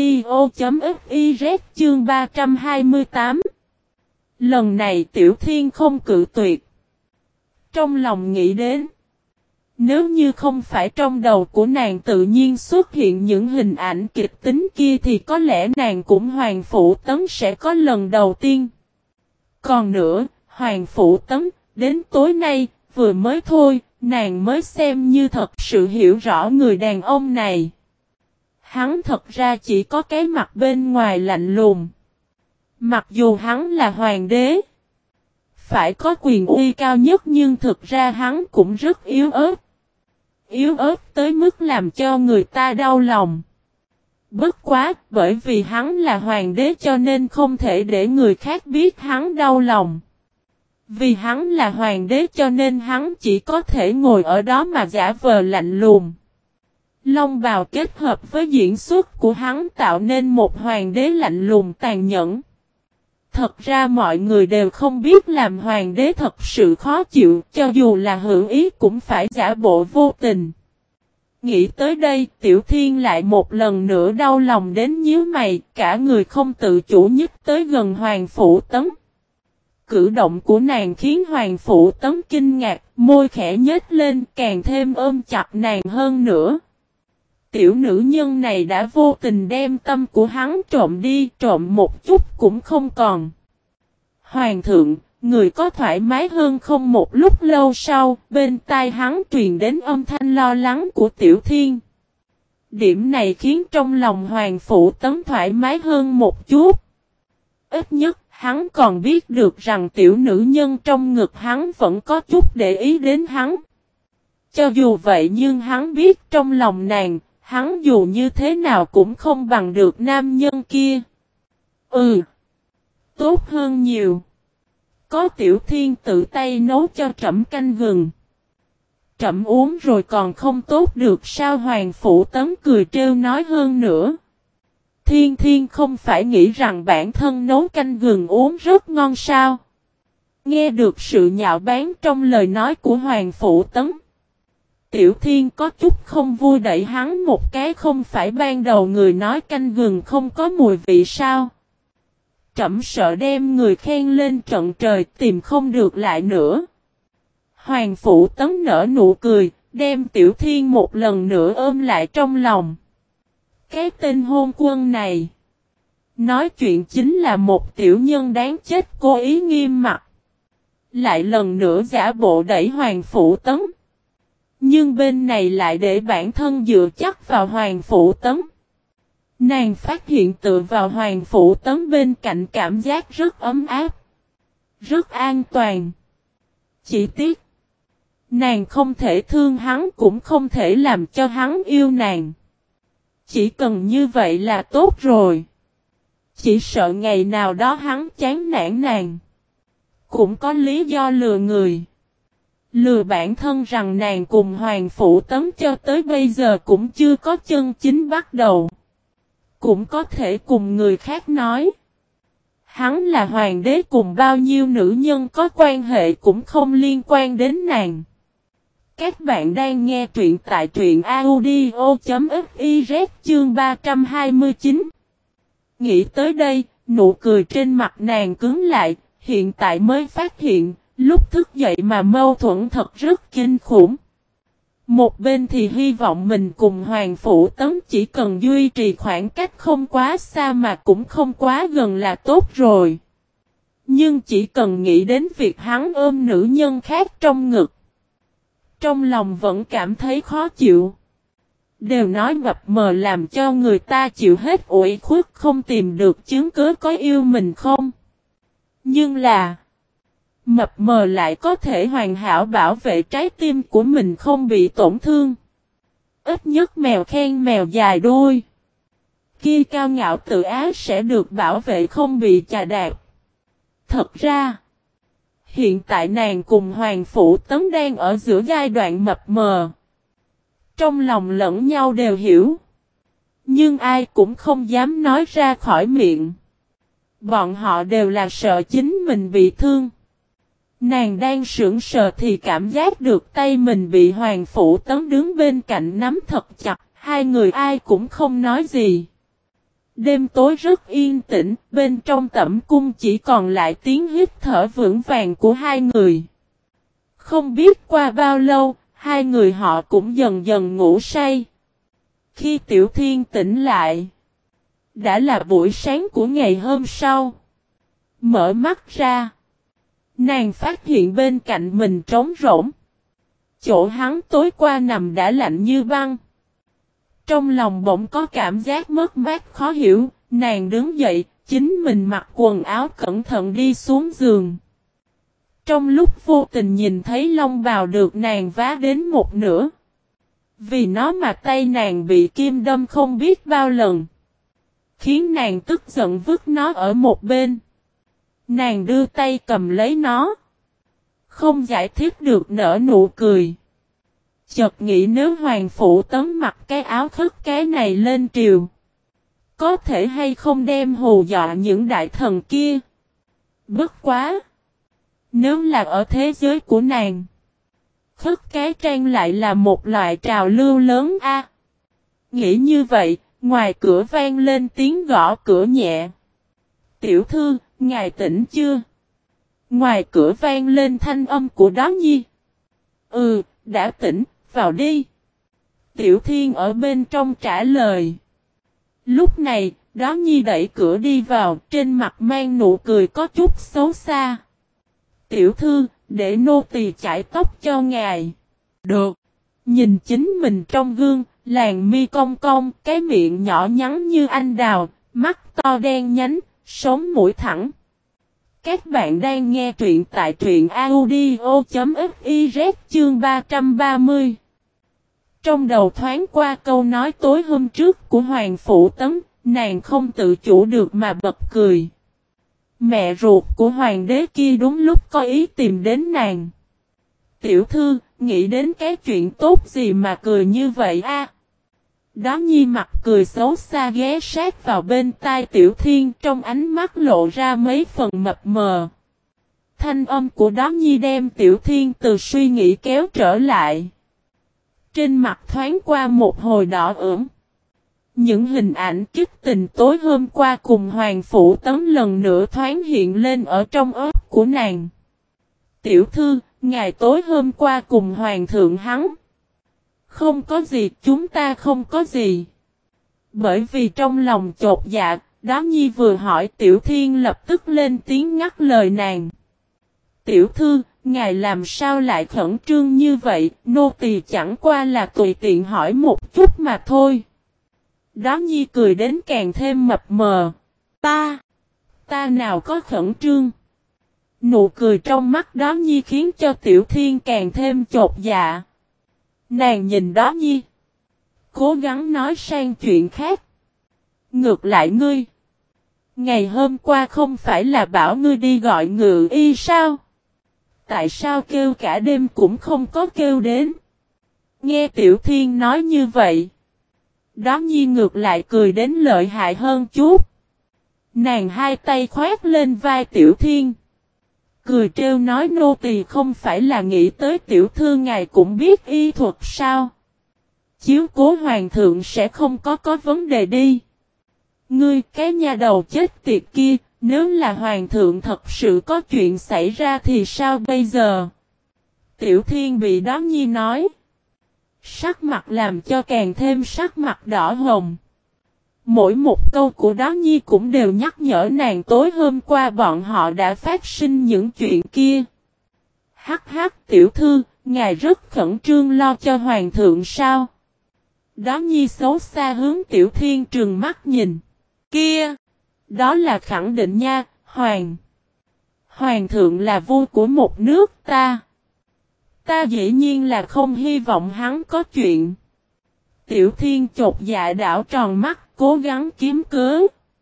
audio.fiz chương ba trăm hai mươi tám. Lần này Tiểu Thiên không cự tuyệt. Trong lòng nghĩ đến, nếu như không phải trong đầu của nàng tự nhiên xuất hiện những hình ảnh kịch tính kia thì có lẽ nàng cũng Hoàng Phủ Tấn sẽ có lần đầu tiên. Còn nữa, Hoàng Phủ Tấn, đến tối nay, vừa mới thôi, nàng mới xem như thật sự hiểu rõ người đàn ông này. Hắn thật ra chỉ có cái mặt bên ngoài lạnh lùng. Mặc dù hắn là hoàng đế, phải có quyền uy cao nhất nhưng thực ra hắn cũng rất yếu ớt. Yếu ớt tới mức làm cho người ta đau lòng. Bất quá, bởi vì hắn là hoàng đế cho nên không thể để người khác biết hắn đau lòng. Vì hắn là hoàng đế cho nên hắn chỉ có thể ngồi ở đó mà giả vờ lạnh lùng. Long bào kết hợp với diễn xuất của hắn tạo nên một hoàng đế lạnh lùng tàn nhẫn. Thật ra mọi người đều không biết làm hoàng đế thật sự khó chịu, cho dù là hữu ý cũng phải giả bộ vô tình. Nghĩ tới đây, Tiểu Thiên lại một lần nữa đau lòng đến nhíu mày, cả người không tự chủ nhất tới gần Hoàng Phủ Tấn. Cử động của nàng khiến Hoàng Phủ Tấn kinh ngạc, môi khẽ nhếch lên càng thêm ôm chặt nàng hơn nữa. Tiểu nữ nhân này đã vô tình đem tâm của hắn trộm đi, trộm một chút cũng không còn. Hoàng thượng, người có thoải mái hơn không? Một lúc lâu sau, bên tai hắn truyền đến âm thanh lo lắng của Tiểu Thiên. Điểm này khiến trong lòng Hoàng Phủ Tấn thoải mái hơn một chút. Ít nhất, hắn còn biết được rằng tiểu nữ nhân trong ngực hắn vẫn có chút để ý đến hắn. Cho dù vậy nhưng hắn biết trong lòng nàng, hắn dù như thế nào cũng không bằng được nam nhân kia. Ừ, tốt hơn nhiều. Có Tiểu Thiên tự tay nấu cho trẫm canh gừng. Trẫm uống rồi còn không tốt được sao? Hoàng Phủ Tấn cười trêu nói. Hơn nữa, Thiên Thiên không phải nghĩ rằng bản thân nấu canh gừng uống rất ngon sao? Nghe được sự nhạo báng trong lời nói của Hoàng Phủ Tấn, Tiểu Thiên có chút không vui đẩy hắn một cái. Không phải ban đầu người nói canh gừng không có mùi vị sao? Trẫm sợ đem người khen lên trận trời tìm không được lại nữa. Hoàng Phủ Tấn nở nụ cười, đem Tiểu Thiên một lần nữa ôm lại trong lòng. Cái tên hôn quân này, nói chuyện chính là một tiểu nhân đáng chết. Cố ý nghiêm mặt, lại lần nữa giả bộ đẩy Hoàng Phủ Tấn. Nhưng bên này lại để bản thân dựa chắc vào Hoàng Phủ Tấn. Nàng phát hiện tựa vào Hoàng Phủ Tấn bên cạnh cảm giác rất ấm áp, rất an toàn. Chỉ tiếc, nàng không thể thương hắn cũng không thể làm cho hắn yêu nàng. Chỉ cần như vậy là tốt rồi. Chỉ sợ ngày nào đó hắn chán nản nàng, cũng có lý do lừa người. Lừa bản thân rằng nàng cùng Hoàng Phủ Tấn cho tới bây giờ cũng chưa có chân chính bắt đầu. Cũng có thể cùng người khác nói, hắn là hoàng đế, cùng bao nhiêu nữ nhân có quan hệ cũng không liên quan đến nàng. Các bạn đang nghe truyện tại truyện audio.fiz chương ba trăm hai mươi chín. Nghĩ tới đây, nụ cười trên mặt nàng cứng lại, hiện tại mới phát hiện, lúc thức dậy mà mâu thuẫn thật rất kinh khủng. Một bên thì hy vọng mình cùng Hoàng Phủ Tấn chỉ cần duy trì khoảng cách không quá xa mà cũng không quá gần là tốt rồi. Nhưng chỉ cần nghĩ đến việc hắn ôm nữ nhân khác trong ngực, trong lòng vẫn cảm thấy khó chịu. Đều nói mập mờ làm cho người ta chịu hết ủy khuất, không tìm được chứng cứ có yêu mình không. Nhưng là, mập mờ lại có thể hoàn hảo bảo vệ trái tim của mình không bị tổn thương. Ít nhất mèo khen mèo dài đuôi, kia cao ngạo tự ái sẽ được bảo vệ không bị chà đạp. Thật ra, hiện tại nàng cùng Hoàng Phủ Tấn đang ở giữa giai đoạn mập mờ. Trong lòng lẫn nhau đều hiểu. Nhưng ai cũng không dám nói ra khỏi miệng. Bọn họ đều là sợ chính mình bị thương. Nàng đang sững sờ thì cảm giác được tay mình bị Hoàng Phủ Tấn đứng bên cạnh nắm thật chặt. Hai người ai cũng không nói gì. Đêm tối rất yên tĩnh, bên trong tẩm cung chỉ còn lại tiếng hít thở vững vàng của hai người. Không biết qua bao lâu, hai người họ cũng dần dần ngủ say. Khi Tiểu Thiên tỉnh lại, đã là buổi sáng của ngày hôm sau. Mở mắt ra, nàng phát hiện bên cạnh mình trống rỗng. Chỗ hắn tối qua nằm đã lạnh như băng. Trong lòng bỗng có cảm giác mất mát khó hiểu, nàng đứng dậy, chính mình mặc quần áo cẩn thận đi xuống giường. Trong lúc vô tình nhìn thấy lông bào được nàng vá đến một nửa. Vì nó mà tay nàng bị kim đâm không biết bao lần. Khiến nàng tức giận vứt nó ở một bên. Nàng đưa tay cầm lấy nó. Không giải thích được nở nụ cười. Chợt nghĩ nếu Hoàng Phủ Tấn mặc cái áo khất cái này lên triều. Có thể hay không đem hù dọa những đại thần kia. Bất quá. Nếu là ở thế giới của nàng. Khất cái trang lại là một loại trào lưu lớn a. À, nghĩ như vậy, ngoài cửa vang lên tiếng gõ cửa nhẹ. Tiểu thư, ngài tỉnh chưa? Ngoài cửa vang lên thanh âm của Đó Nhi. Ừ, đã tỉnh, vào đi. Tiểu Thiên ở bên trong trả lời. Lúc này, Đó Nhi đẩy cửa đi vào, trên mặt mang nụ cười có chút xấu xa. Tiểu thư, để nô tỳ chải tóc cho ngài. Được. Nhìn chính mình trong gương, làn mi cong cong, cái miệng nhỏ nhắn như anh đào, mắt to đen nhánh, sống mũi thẳng. Các bạn đang nghe truyện tại truyện audio chấm fiz chương ba trăm ba mươi. Trong đầu thoáng qua câu nói tối hôm trước của Hoàng Phủ Tấn, nàng không tự chủ được mà bật cười. Mẹ ruột của hoàng đế kia đúng lúc có ý tìm đến nàng. Tiểu thư, nghĩ đến cái chuyện tốt gì mà cười như vậy a? À? Đó Nhi mặt cười xấu xa ghé sát vào bên tai Tiểu Thiên, trong ánh mắt lộ ra mấy phần mập mờ. Thanh âm của Đó Nhi đem Tiểu Thiên từ suy nghĩ kéo trở lại. Trên mặt thoáng qua một hồi đỏ ửng. Những hình ảnh kích tình tối hôm qua cùng Hoàng Phủ Tấn lần nữa thoáng hiện lên ở trong óc của nàng. Tiểu thư, ngày tối hôm qua cùng Hoàng thượng hắn. Không có gì, chúng ta không có gì. Bởi vì trong lòng chột dạ, Đó Nhi vừa hỏi Tiểu Thiên lập tức lên tiếng ngắt lời nàng. Tiểu thư, ngài làm sao lại khẩn trương như vậy, nô tỳ chẳng qua là tùy tiện hỏi một chút mà thôi. Đó Nhi cười đến càng thêm mập mờ. Ta, ta nào có khẩn trương. Nụ cười trong mắt Đó Nhi khiến cho Tiểu Thiên càng thêm chột dạ. Nàng nhìn Đó Nhi, cố gắng nói sang chuyện khác. Ngược lại ngươi, ngày hôm qua không phải là bảo ngươi đi gọi ngự y sao? Tại sao kêu cả đêm cũng không có kêu đến? Nghe Tiểu Thiên nói như vậy, Đó Nhi ngược lại cười đến lợi hại hơn chút. Nàng hai tay khoét lên vai Tiểu Thiên, cười trêu nói nô tỳ không phải là nghĩ tới tiểu thư ngài cũng biết y thuật sao? Chiếu cố hoàng thượng sẽ không có có vấn đề đi. Ngươi cái nhà đầu chết tiệt kia, nếu là hoàng thượng thật sự có chuyện xảy ra thì sao bây giờ? Tiểu Thiên bị Đó Nhi nói. Sắc mặt làm cho càng thêm sắc mặt đỏ hồng. Mỗi một câu của Đó Nhi cũng đều nhắc nhở nàng tối hôm qua bọn họ đã phát sinh những chuyện kia. Hắc hắc tiểu thư, ngài rất khẩn trương lo cho hoàng thượng sao? Đó Nhi xấu xa hướng Tiểu Thiên trừng mắt nhìn. Kia! Đó là khẳng định nha, hoàng. Hoàng thượng là vua của một nước ta. Ta dĩ nhiên là không hy vọng hắn có chuyện. Tiểu Thiên chột dạ đảo tròn mắt, cố gắng kiếm cớ.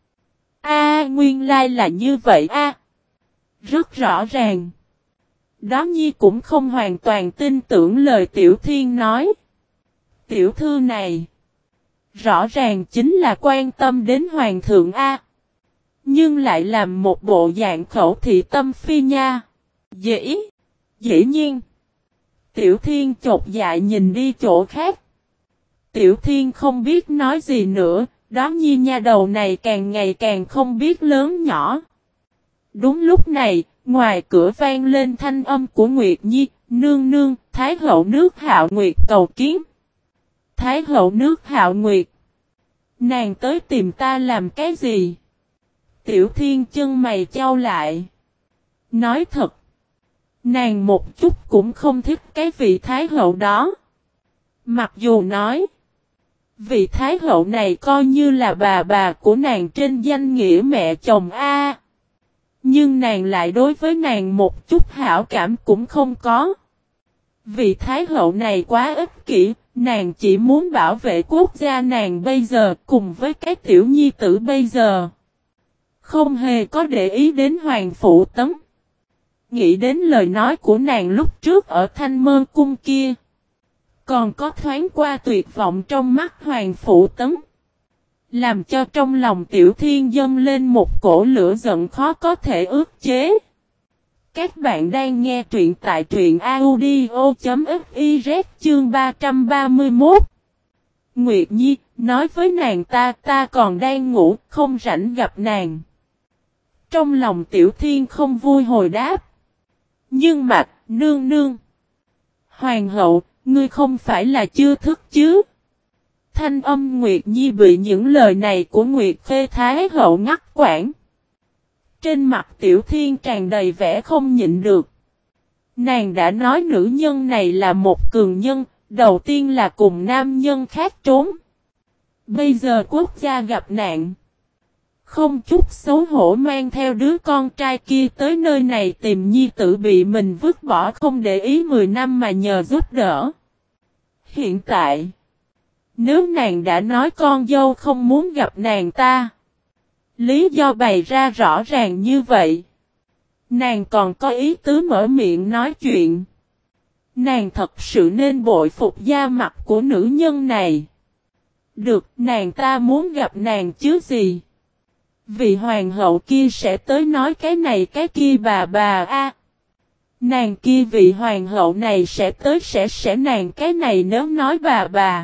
A, nguyên lai là như vậy a. À, rất rõ ràng. Đó Nhi cũng không hoàn toàn tin tưởng lời Tiểu Thiên nói. Tiểu thư này, rõ ràng chính là quan tâm đến hoàng thượng A. Nhưng lại làm một bộ dạng khẩu thị tâm phi nha. Dĩ, dĩ nhiên. Tiểu Thiên chột dạ nhìn đi chỗ khác. Tiểu Thiên không biết nói gì nữa, đó nhi nha đầu này càng ngày càng không biết lớn nhỏ. Đúng lúc này, ngoài cửa vang lên thanh âm của Nguyệt Nhi, nương nương, Thái hậu nước Hạo Nguyệt cầu kiến. Thái hậu nước Hạo Nguyệt. Nàng tới tìm ta làm cái gì? Tiểu Thiên chân mày chau lại. Nói thật. Nàng một chút cũng không thích cái vị Thái hậu đó. Mặc dù nói. Vị Thái hậu này coi như là bà bà của nàng trên danh nghĩa mẹ chồng A. Nhưng nàng lại đối với nàng một chút hảo cảm cũng không có. Vị Thái hậu này quá ích kỷ. Nàng chỉ muốn bảo vệ quốc gia nàng bây giờ cùng với cái tiểu nhi tử bây giờ. Không hề có để ý đến Hoàng Phụ Tấn. Nghĩ đến lời nói của nàng lúc trước ở Thanh Mơ Cung kia. Còn có thoáng qua tuyệt vọng trong mắt Hoàng Phụ Tấn. Làm cho trong lòng Tiểu Thiên dâng lên một cổ lửa giận khó có thể ức chế. Các bạn đang nghe truyện tại truyện audio.fiz chương ba trăm ba mươi mốt. Nguyệt Nhi, nói với nàng ta, ta còn đang ngủ, không rảnh gặp nàng. Trong lòng Tiểu Thiên không vui hồi đáp. Nhưng mà, nương nương. Hoàng hậu, ngươi không phải là chưa thức chứ? Thanh âm Nguyệt Nhi bị những lời này của Nguyệt Khê Thái hậu ngắt quãng. Trên mặt Tiểu Thiên tràn đầy vẻ không nhịn được. Nàng đã nói nữ nhân này là một cường nhân, đầu tiên là cùng nam nhân khác trốn. Bây giờ quốc gia gặp nạn. Không chút xấu hổ mang theo đứa con trai kia tới nơi này tìm nhi tử bị mình vứt bỏ không để ý mười năm mà nhờ giúp đỡ. Hiện tại, nếu nàng đã nói con dâu không muốn gặp nàng ta, lý do bày ra rõ ràng như vậy, nàng còn có ý tứ mở miệng nói chuyện. Nàng thật sự nên bội phục da mặt của nữ nhân này. Được, nàng ta muốn gặp nàng chứ gì. Vị hoàng hậu kia sẽ tới nói cái này cái kia bà bà a. Nàng kia vị hoàng hậu này sẽ tới sẽ sẽ nàng cái này nếu nói bà bà.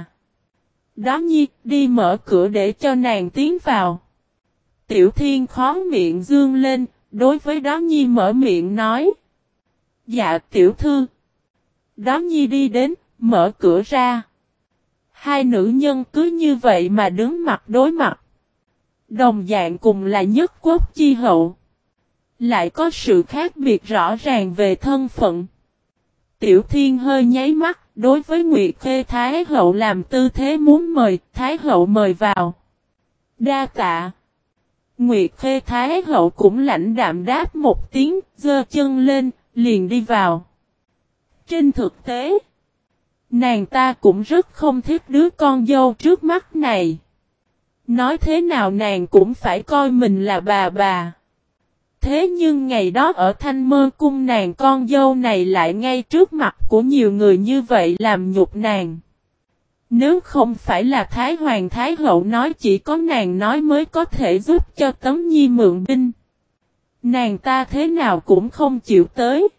Đó Nhi, đi mở cửa để cho nàng tiến vào. Tiểu Thiên khó miệng dương lên, đối với Đó Nhi mở miệng nói. Dạ tiểu thư. Đó Nhi đi đến, mở cửa ra. Hai nữ nhân cứ như vậy mà đứng mặt đối mặt. Đồng dạng cùng là nhất quốc chi hậu. Lại có sự khác biệt rõ ràng về thân phận. Tiểu Thiên hơi nháy mắt, đối với Nguyệt Khê Thái hậu làm tư thế muốn mời, Thái hậu mời vào. Đa tạ. Nguyệt Khê Thái hậu cũng lãnh đạm đáp một tiếng, giơ chân lên, liền đi vào. Trên thực tế, nàng ta cũng rất không thích đứa con dâu trước mắt này. Nói thế nào nàng cũng phải coi mình là bà bà. Thế nhưng ngày đó ở Thanh Mơ Cung nàng con dâu này lại ngay trước mặt của nhiều người như vậy làm nhục nàng. Nếu không phải là Thái Hoàng Thái Hậu nói chỉ có nàng nói mới có thể giúp cho Tấn Nhi mượn binh. Nàng ta thế nào cũng không chịu tới.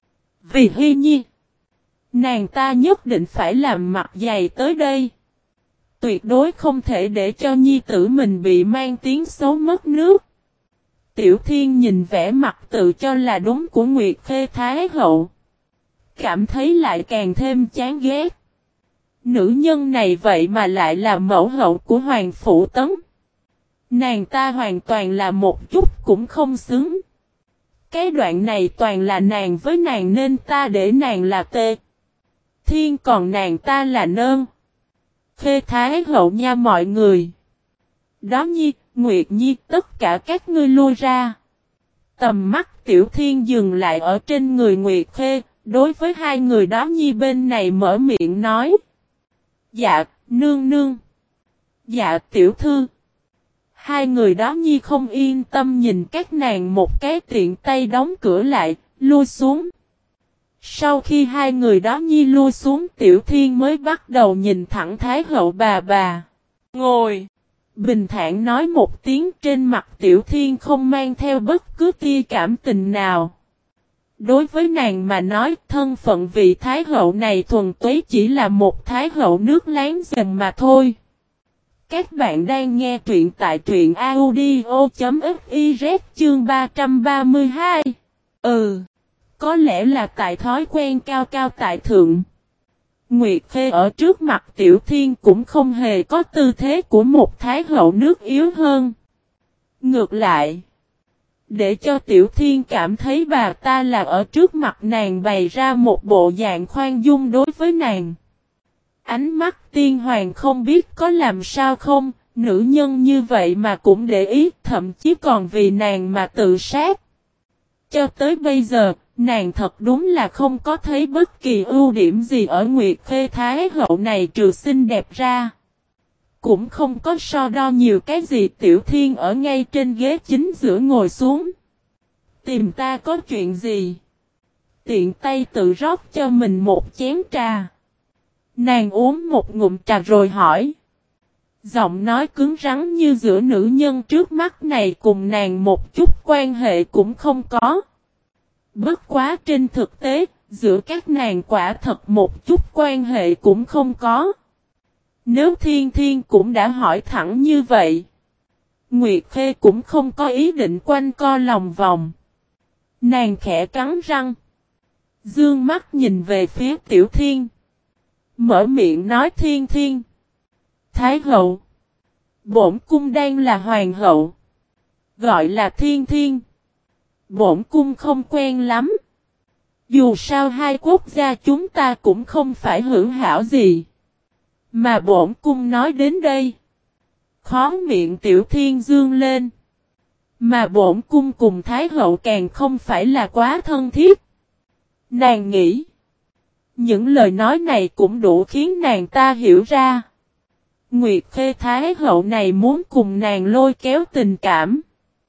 Vì Hy Nhi, nàng ta nhất định phải làm mặt dày tới đây. Tuyệt đối không thể để cho nhi tử mình bị mang tiếng xấu mất nước. Tiểu Thiên nhìn vẻ mặt tự cho là đúng của Nguyệt Khê Thái hậu. Cảm thấy lại càng thêm chán ghét. Nữ nhân này vậy mà lại là mẫu hậu của Hoàng Phụ Tấn. Nàng ta hoàn toàn là một chút cũng không xứng. Cái đoạn này toàn là nàng với nàng nên ta để nàng là tê. Thiên còn nàng ta là nơn. Khê Thái hậu nha mọi người. Đó Nhi, Nguyệt Nhi, tất cả các ngươi lui ra. Tầm mắt Tiểu Thiên dừng lại ở trên người Nguyệt Khê, đối với hai người Đó Nhi bên này mở miệng nói. Dạ, nương nương. Dạ tiểu thư. Hai người Đó Nhi không yên tâm nhìn các nàng một cái tiện tay đóng cửa lại, lui xuống. Sau khi hai người đó nhi lui xuống, Tiểu Thiên mới bắt đầu nhìn thẳng Thái hậu bà bà. Ngồi! Bình thản nói một tiếng, trên mặt Tiểu Thiên không mang theo bất cứ tia cảm tình nào. Đối với nàng mà nói, thân phận vị Thái hậu này thuần túy chỉ là một Thái hậu nước láng giềng mà thôi. Các bạn đang nghe truyện tại truyện audio.fiz chương ba trăm ba mươi hai. Ừ, có lẽ là tại thói quen cao cao tại thượng. Nguyệt Khê ở trước mặt Tiểu Thiên cũng không hề có tư thế của một Thái hậu nước yếu hơn. Ngược lại, để cho Tiểu Thiên cảm thấy bà ta là ở trước mặt nàng bày ra một bộ dạng khoan dung đối với nàng. Ánh mắt tiên hoàng không biết có làm sao không, nữ nhân như vậy mà cũng để ý, thậm chí còn vì nàng mà tự sát. Cho tới bây giờ, nàng thật đúng là không có thấy bất kỳ ưu điểm gì ở Nguyệt Khê Thái hậu này trừ xinh đẹp ra. Cũng không có so đo nhiều cái gì. Tiểu Thiên ở ngay trên ghế chính giữa ngồi xuống. Tìm ta có chuyện gì? Tiện tay tự rót cho mình một chén trà. Nàng uống một ngụm trà rồi hỏi. Giọng nói cứng rắn như giữa nữ nhân trước mắt này cùng nàng một chút quan hệ cũng không có. Bất quá trên thực tế, giữa các nàng quả thật một chút quan hệ cũng không có. Nếu Thiên Thiên cũng đã hỏi thẳng như vậy, Nguyệt Khê cũng không có ý định quanh co lòng vòng. Nàng khẽ cắn răng, dương mắt nhìn về phía Tiểu Thiên, mở miệng nói: Thiên Thiên, Thái hậu, bổn cung đang là hoàng hậu, gọi là Thiên Thiên, bổn cung không quen lắm. Dù sao hai quốc gia chúng ta cũng không phải hữu hảo gì. Mà bổn cung nói đến đây, khóe miệng Tiểu Thiên dương lên. Mà bổn cung cùng Thái hậu càng không phải là quá thân thiết. Nàng nghĩ, những lời nói này cũng đủ khiến nàng ta hiểu ra. Nguyệt Khê Thái hậu này muốn cùng nàng lôi kéo tình cảm,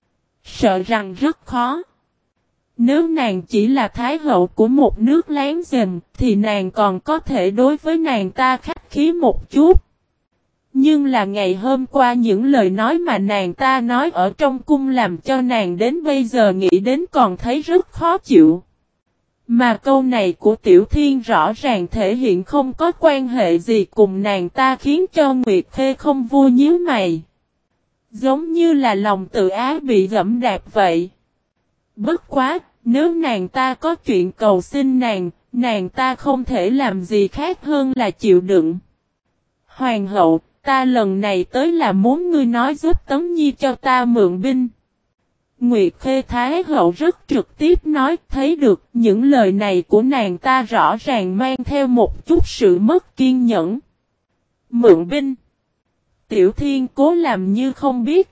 sợ rằng rất khó. Nếu nàng chỉ là Thái hậu của một nước láng giềng, thì nàng còn có thể đối với nàng ta khách khí một chút. Nhưng là ngày hôm qua những lời nói mà nàng ta nói ở trong cung làm cho nàng đến bây giờ nghĩ đến còn thấy rất khó chịu. Mà câu này của Tiểu Thiên rõ ràng thể hiện không có quan hệ gì cùng nàng ta, khiến cho Nguyệt Khê không vui nhíu mày. Giống như là lòng tự ái bị gẫm đạp vậy. Bất quá, nếu nàng ta có chuyện cầu xin nàng, nàng ta không thể làm gì khác hơn là chịu đựng. Hoàng hậu, ta lần này tới là muốn ngươi nói giúp Tấn Nhi cho ta mượn binh. Nguyệt Khê Thái hậu rất trực tiếp nói, thấy được những lời này của nàng ta rõ ràng mang theo một chút sự mất kiên nhẫn. Mượn binh. Tiểu Thiên cố làm như không biết.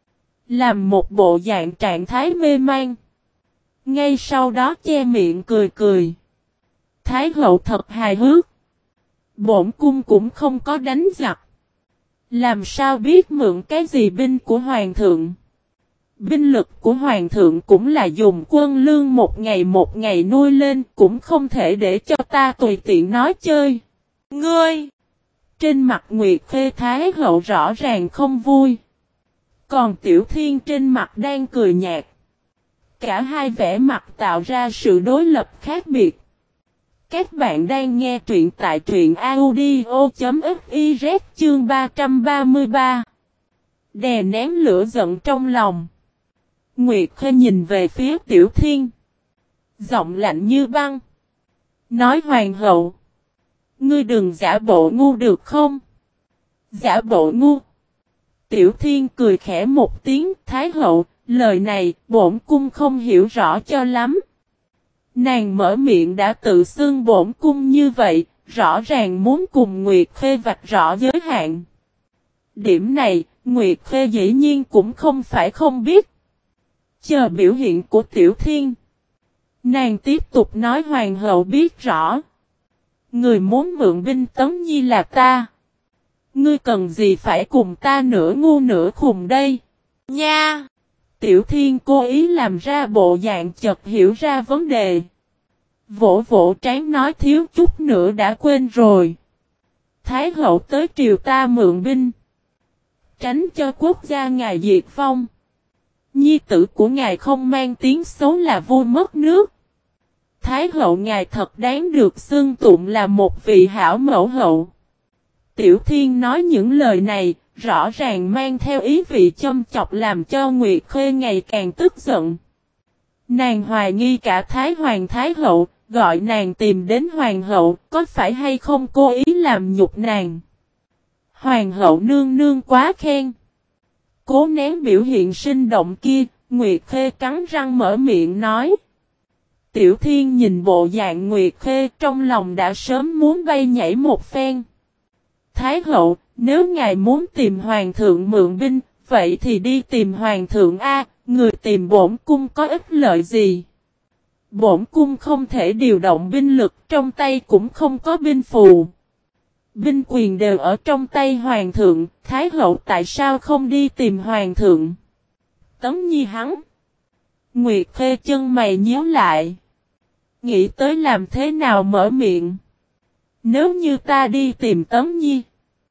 Làm một bộ dạng trạng thái mê man. Ngay sau đó che miệng cười cười. Thái hậu thật hài hước. Bổn cung cũng không có đánh giặc. Làm sao biết mượn cái gì binh của hoàng thượng? Binh lực của hoàng thượng cũng là dùng quân lương một ngày một ngày nuôi lên, cũng không thể để cho ta tùy tiện nói chơi. Ngươi! Trên mặt Nguyệt Khê Thái hậu rõ ràng không vui. Còn Tiểu Thiên trên mặt đang cười nhạt. Cả hai vẻ mặt tạo ra sự đối lập khác biệt. Các bạn đang nghe truyện tại truyện audio.fiz chương ba trăm ba mươi ba. Đè nén lửa giận trong lòng. Nguyệt Khê nhìn về phía Tiểu Thiên. Giọng lạnh như băng. Nói: Hoàng hậu, ngươi đừng giả bộ ngu được không? Giả bộ ngu. Tiểu Thiên cười khẽ một tiếng. Thái hậu, lời này bổn cung không hiểu rõ cho lắm. Nàng mở miệng đã tự xưng bổn cung như vậy, rõ ràng muốn cùng Nguyệt Khê vạch rõ giới hạn. Điểm này, Nguyệt Khê dĩ nhiên cũng không phải không biết. Chờ biểu hiện của Tiểu Thiên, nàng tiếp tục nói: Hoàng hậu biết rõ. Người muốn mượn binh Tấn Nhi là ta. Ngươi cần gì phải cùng ta nửa ngu nửa khùng đây? Nha! Tiểu Thiên cố ý làm ra bộ dạng chợt hiểu ra vấn đề. Vỗ vỗ trán nói thiếu chút nữa đã quên rồi. Thái hậu tới triều ta mượn binh. Tránh cho quốc gia ngài diệt vong. Nhi tử của ngài không mang tiếng xấu là vua mất nước. Thái hậu ngài thật đáng được xưng tụng là một vị hảo mẫu hậu. Tiểu Thiên nói những lời này, rõ ràng mang theo ý vị châm chọc làm cho Nguyệt Khê ngày càng tức giận. Nàng hoài nghi cả Thái Hoàng Thái hậu, gọi nàng tìm đến Hoàng hậu, có phải hay không cố ý làm nhục nàng. Hoàng hậu nương nương quá khen. Cố nén biểu hiện sinh động kia, Nguyệt Khê cắn răng mở miệng nói. Tiểu Thiên nhìn bộ dạng Nguyệt Khê trong lòng đã sớm muốn bay nhảy một phen. Thái hậu, nếu ngài muốn tìm hoàng thượng mượn binh, vậy thì đi tìm hoàng thượng A, người tìm bổn cung có ích lợi gì? Bổn cung không thể điều động binh lực, trong tay cũng không có binh phù. Binh quyền đều ở trong tay hoàng thượng, Thái hậu tại sao không đi tìm hoàng thượng? Tấm Nhi hắn. Nguyệt Khê chân mày nhíu lại. Nghĩ tới làm thế nào mở miệng. Nếu như ta đi tìm Tấm Nhi,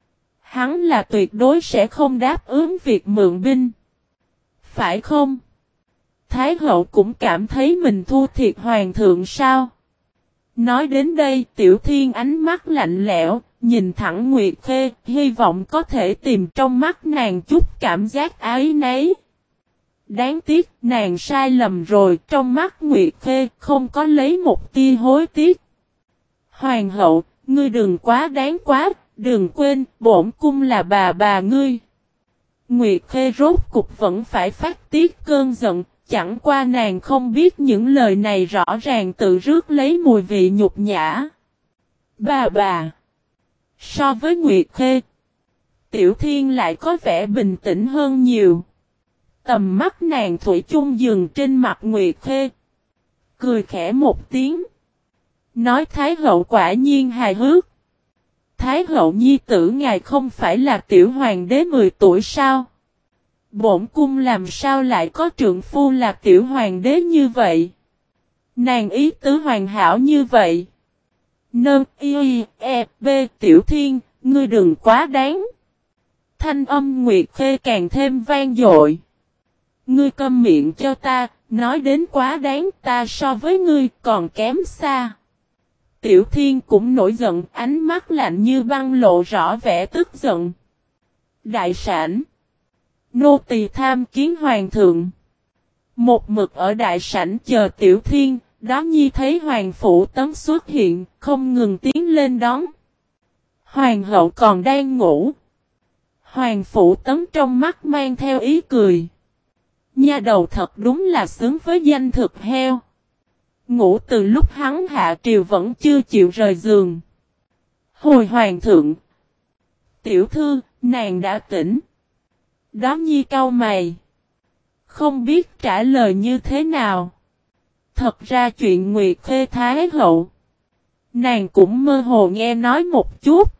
hắn là tuyệt đối sẽ không đáp ứng việc mượn binh. Phải không? Thái hậu cũng cảm thấy mình thua thiệt hoàng thượng sao? Nói đến đây Tiểu Thiên ánh mắt lạnh lẽo, nhìn thẳng Nguyệt Khê, hy vọng có thể tìm trong mắt nàng chút cảm giác ái nấy. Đáng tiếc nàng sai lầm rồi, trong mắt Nguyệt Khê không có lấy một tia hối tiếc. Hoàng hậu, ngươi đừng quá đáng quá, đừng quên, bổn cung là bà bà ngươi. Nguyệt Khê rốt cục vẫn phải phát tiết cơn giận, chẳng qua nàng không biết những lời này rõ ràng tự rước lấy mùi vị nhục nhã. Bà bà. So với Nguyệt Khê, Tiểu Thiên lại có vẻ bình tĩnh hơn nhiều. Tầm mắt nàng thủy chung dừng trên mặt Nguyệt Khê. Cười khẽ một tiếng. Nói Thái hậu quả nhiên hài hước. Thái hậu nhi tử ngài không phải là tiểu hoàng đế mười tuổi sao? Bổn cung làm sao lại có trượng phu là tiểu hoàng đế như vậy? Nàng ý tứ hoàn hảo như vậy. Nâng y e b Tiểu Thiên, ngươi đừng quá đáng. Thanh âm Nguyệt Khê càng thêm vang dội. Ngươi câm miệng cho ta, nói đến quá đáng, ta so với ngươi còn kém xa. Tiểu Thiên cũng nổi giận, ánh mắt lạnh như băng lộ rõ vẻ tức giận. Đại sảnh. Nô tỳ tham kiến hoàng thượng. Một mực ở đại sảnh chờ Tiểu Thiên, đó nhi thấy hoàng phủ Tấn xuất hiện, không ngừng tiến lên đón. Hoàng hậu còn đang ngủ. Hoàng phủ Tấn trong mắt mang theo ý cười. Nha đầu thật đúng là xứng với danh thực heo. Ngủ từ lúc hắn hạ triều vẫn chưa chịu rời giường. Hồi hoàng thượng. Tiểu thư, nàng đã tỉnh. Đó nhi cau mày. Không biết trả lời như thế nào. Thật ra chuyện Nguyệt Khê Thái hậu. Nàng cũng mơ hồ nghe nói một chút.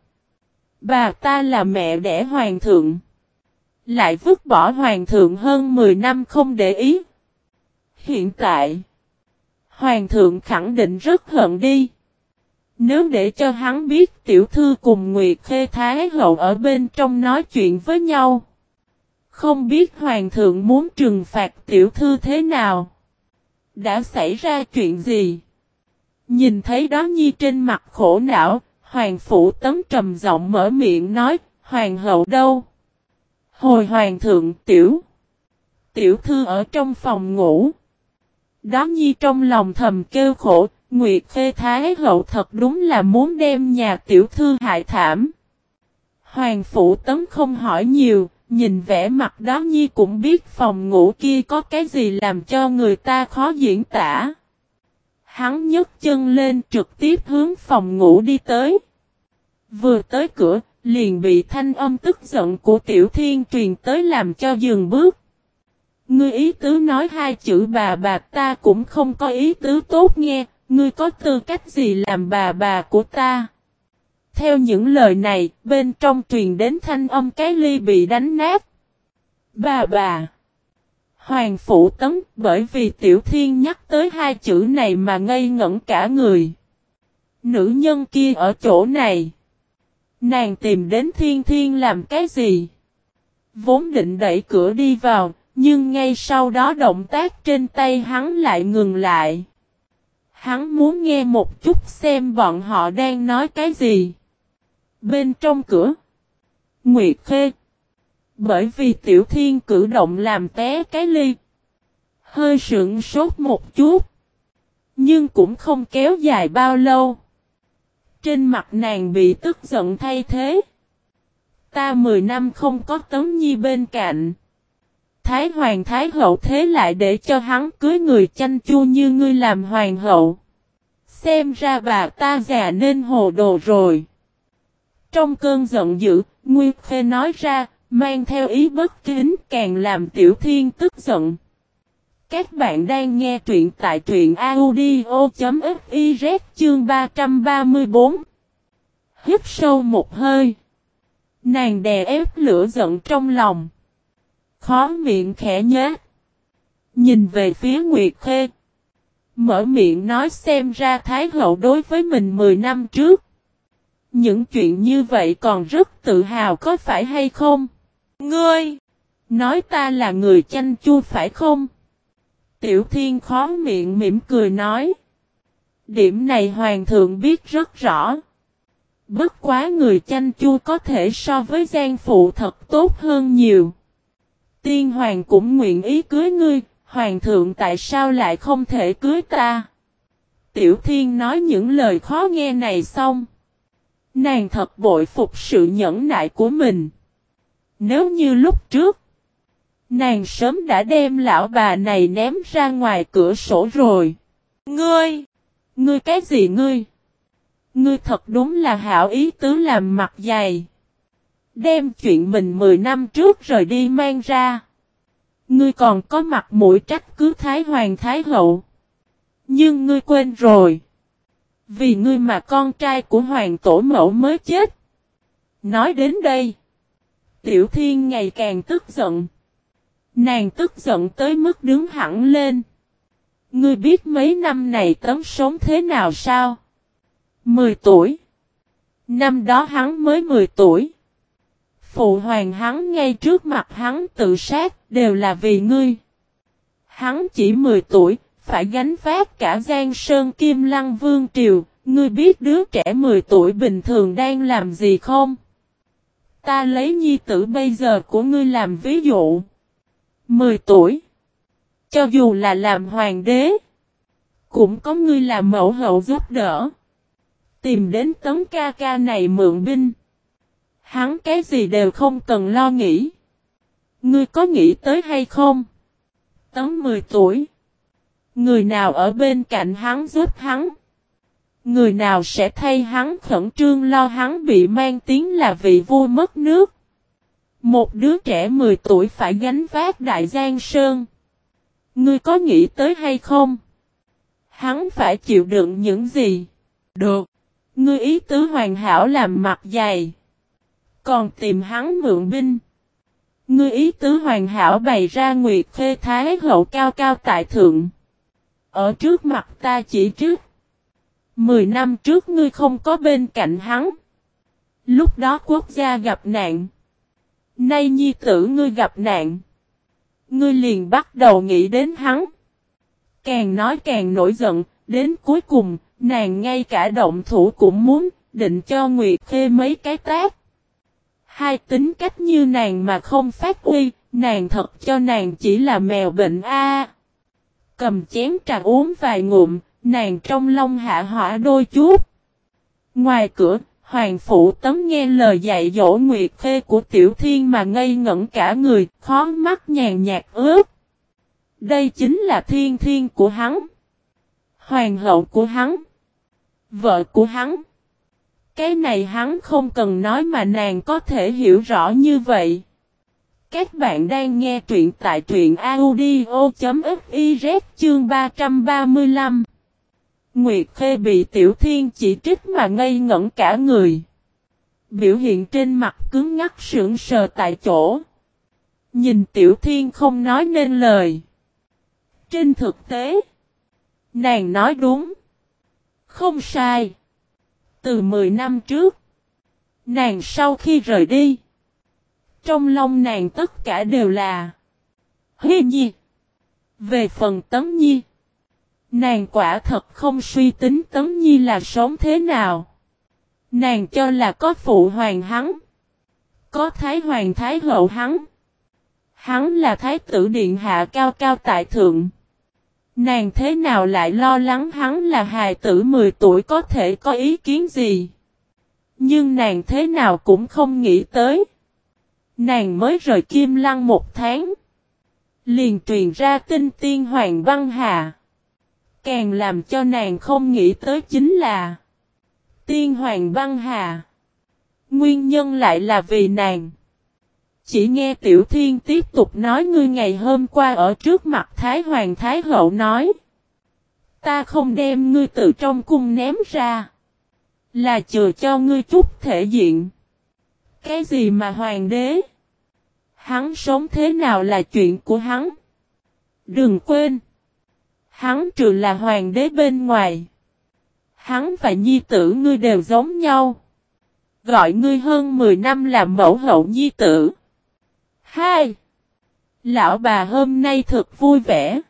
Bà ta là mẹ đẻ hoàng thượng. Lại vứt bỏ hoàng thượng hơn mười năm không để ý. Hiện tại. Hoàng thượng khẳng định rất hận đi. Nếu để cho hắn biết tiểu thư cùng Nguyệt Khê Thái hậu ở bên trong nói chuyện với nhau. Không biết hoàng thượng muốn trừng phạt tiểu thư thế nào. Đã xảy ra chuyện gì? Nhìn thấy đó nhi trên mặt khổ não, hoàng phủ Tấn trầm giọng mở miệng nói, hoàng hậu đâu? Hồi hoàng thượng tiểu. Tiểu thư ở trong phòng ngủ. Đó nhi trong lòng thầm kêu khổ, Nguyệt Khê Thái hậu thật đúng là muốn đem nhà tiểu thư hại thảm. Hoàng phủ Tấn không hỏi nhiều, nhìn vẻ mặt đó nhi cũng biết phòng ngủ kia có cái gì làm cho người ta khó diễn tả. Hắn nhấc chân lên trực tiếp hướng phòng ngủ đi tới. Vừa tới cửa, liền bị thanh âm tức giận của Tiểu Thiên truyền tới làm cho dừng bước. Ngươi ý tứ nói hai chữ bà bà ta cũng không có ý tứ tốt nghe, ngươi có tư cách gì làm bà bà của ta? Theo những lời này, bên trong truyền đến thanh âm cái ly bị đánh nát. Bà bà. Hoàng Phụ Tấn bởi vì Tiểu Thiên nhắc tới hai chữ này mà ngây ngẩn cả người. Nữ nhân kia ở chỗ này. Nàng tìm đến Thiên Thiên làm cái gì? Vốn định đẩy cửa đi vào, nhưng ngay sau đó động tác trên tay hắn lại ngừng lại. Hắn muốn nghe một chút xem bọn họ đang nói cái gì. Bên trong cửa, Nguyệt Khê. Bởi vì Tiểu Thiên cử động làm té cái ly. Hơi sững sốt một chút. Nhưng cũng không kéo dài bao lâu. Trên mặt nàng bị tức giận thay thế. Ta mười năm không có Tấn Nhi bên cạnh. Thái Hoàng Thái Hậu thế lại để cho hắn cưới người chanh chu như ngươi làm Hoàng hậu. Xem ra bà ta già nên hồ đồ rồi. Trong cơn giận dữ, Nguyệt Khê nói ra, mang theo ý bất kính càng làm Tiểu Thiên tức giận. Các bạn đang nghe truyện tại truyện audio.fiz chương ba trăm ba mươi bốn. Hít sâu một hơi. Nàng đè ép lửa giận trong lòng. Khó miệng khẽ nhếch. Nhìn về phía Nguyệt Khê. Mở miệng nói xem ra Thái Hậu đối với mình mười năm trước. Những chuyện như vậy còn rất tự hào có phải hay không? Ngươi! Nói ta là người chanh chua phải không? Tiểu Thiên khó miệng mỉm cười nói. Điểm này Hoàng thượng biết rất rõ. Bất quá người chanh chua có thể so với Giang Phụ thật tốt hơn nhiều. Tiên Hoàng cũng nguyện ý cưới ngươi, Hoàng thượng tại sao lại không thể cưới ta? Tiểu Thiên nói những lời khó nghe này xong. Nàng thật bội phục sự nhẫn nại của mình. Nếu như lúc trước, nàng sớm đã đem lão bà này ném ra ngoài cửa sổ rồi. Ngươi! Ngươi cái gì ngươi? Ngươi thật đúng là hảo ý tứ làm mặt dày. Đem chuyện mình mười năm trước rời đi mang ra. Ngươi còn có mặt mũi trách cứ Thái Hoàng Thái Hậu. Nhưng ngươi quên rồi. Vì ngươi mà con trai của Hoàng Tổ Mẫu mới chết. Nói đến đây. Tiểu Thiên ngày càng tức giận. Nàng tức giận tới mức đứng hẳn lên. Ngươi biết mấy năm này Tấn sống thế nào sao? mười tuổi. Năm đó hắn mới mười tuổi. Phụ hoàng hắn ngay trước mặt hắn tự sát đều là vì ngươi. Hắn chỉ mười tuổi, phải gánh vác cả Giang Sơn Kim Lăng Vương Triều. Ngươi biết đứa trẻ mười tuổi bình thường đang làm gì không? Ta lấy nhi tử bây giờ của ngươi làm ví dụ. mười tuổi. Cho dù là làm hoàng đế, cũng có ngươi làm mẫu hậu giúp đỡ. Tìm đến Tấn ca ca này mượn binh. Hắn cái gì đều không cần lo nghĩ. Ngươi có nghĩ tới hay không? Tấn mười tuổi. Người nào ở bên cạnh hắn giúp hắn? Người nào sẽ thay hắn khẩn trương lo hắn bị mang tiếng là vị vua mất nước? Một đứa trẻ mười tuổi phải gánh vác Đại Giang Sơn. Ngươi có nghĩ tới hay không? Hắn phải chịu đựng những gì? Được. Ngươi ý tứ hoàn hảo làm mặt dày. Còn tìm hắn mượn binh. Ngươi ý tứ hoàn hảo bày ra Nguyệt Khê Thái Hậu cao cao tại thượng. Ở trước mặt ta chỉ trước. Mười năm trước ngươi không có bên cạnh hắn. Lúc đó quốc gia gặp nạn. Nay nhi tử ngươi gặp nạn. Ngươi liền bắt đầu nghĩ đến hắn. Càng nói càng nổi giận. Đến cuối cùng, nàng ngay cả động thủ cũng muốn định cho Nguyệt Khê mấy cái tát. Hai tính cách như nàng mà không phát uy, nàng thật cho nàng chỉ là mèo bệnh a. Cầm chén trà uống vài ngụm, nàng trong lòng hạ hỏa đôi chút. Ngoài cửa, Hoàng Phụ Tấn nghe lời dạy dỗ Nguyệt Khê của Tiểu Thiên mà ngây ngẩn cả người, khó mắt nhàn nhạt ướt. Đây chính là Thiên Thiên của hắn. Hoàng hậu của hắn. Vợ của hắn. Cái này hắn không cần nói mà nàng có thể hiểu rõ như vậy. Các bạn đang nghe truyện tại truyện audio.fiz chương ba trăm ba mươi lăm. Nguyệt Khê bị Tiểu Thiên chỉ trích mà ngây ngẩn cả người. Biểu hiện trên mặt cứng ngắc sững sờ tại chỗ. Nhìn Tiểu Thiên không nói nên lời. Trên thực tế, nàng nói đúng. Không sai. Từ mười năm trước, nàng sau khi rời đi, trong lòng nàng tất cả đều là Hy Nhi. Về phần Tấn Nhi, nàng quả thật không suy tính Tấn Nhi là sống thế nào. Nàng cho là có phụ hoàng hắn, có thái hoàng thái hậu hắn. Hắn là thái tử điện hạ cao cao tại thượng. Nàng thế nào lại lo lắng hắn là hài tử mười tuổi có thể có ý kiến gì. Nhưng nàng thế nào cũng không nghĩ tới. Nàng mới rời Kim Lăng một tháng, liền truyền ra tin tiên hoàng băng hà. Càng làm cho nàng không nghĩ tới chính là tiên hoàng băng hà. Nguyên nhân lại là vì nàng. Chỉ nghe Tiểu Thiên tiếp tục nói ngươi ngày hôm qua ở trước mặt Thái Hoàng Thái Hậu nói. Ta không đem ngươi từ trong cung ném ra. Là chừa cho ngươi chút thể diện. Cái gì mà hoàng đế? Hắn sống thế nào là chuyện của hắn. Đừng quên. Hắn trừ là hoàng đế bên ngoài. Hắn và nhi tử ngươi đều giống nhau. Gọi ngươi hơn mười năm là mẫu hậu nhi tử. Hai. Lão bà hôm nay thật vui vẻ.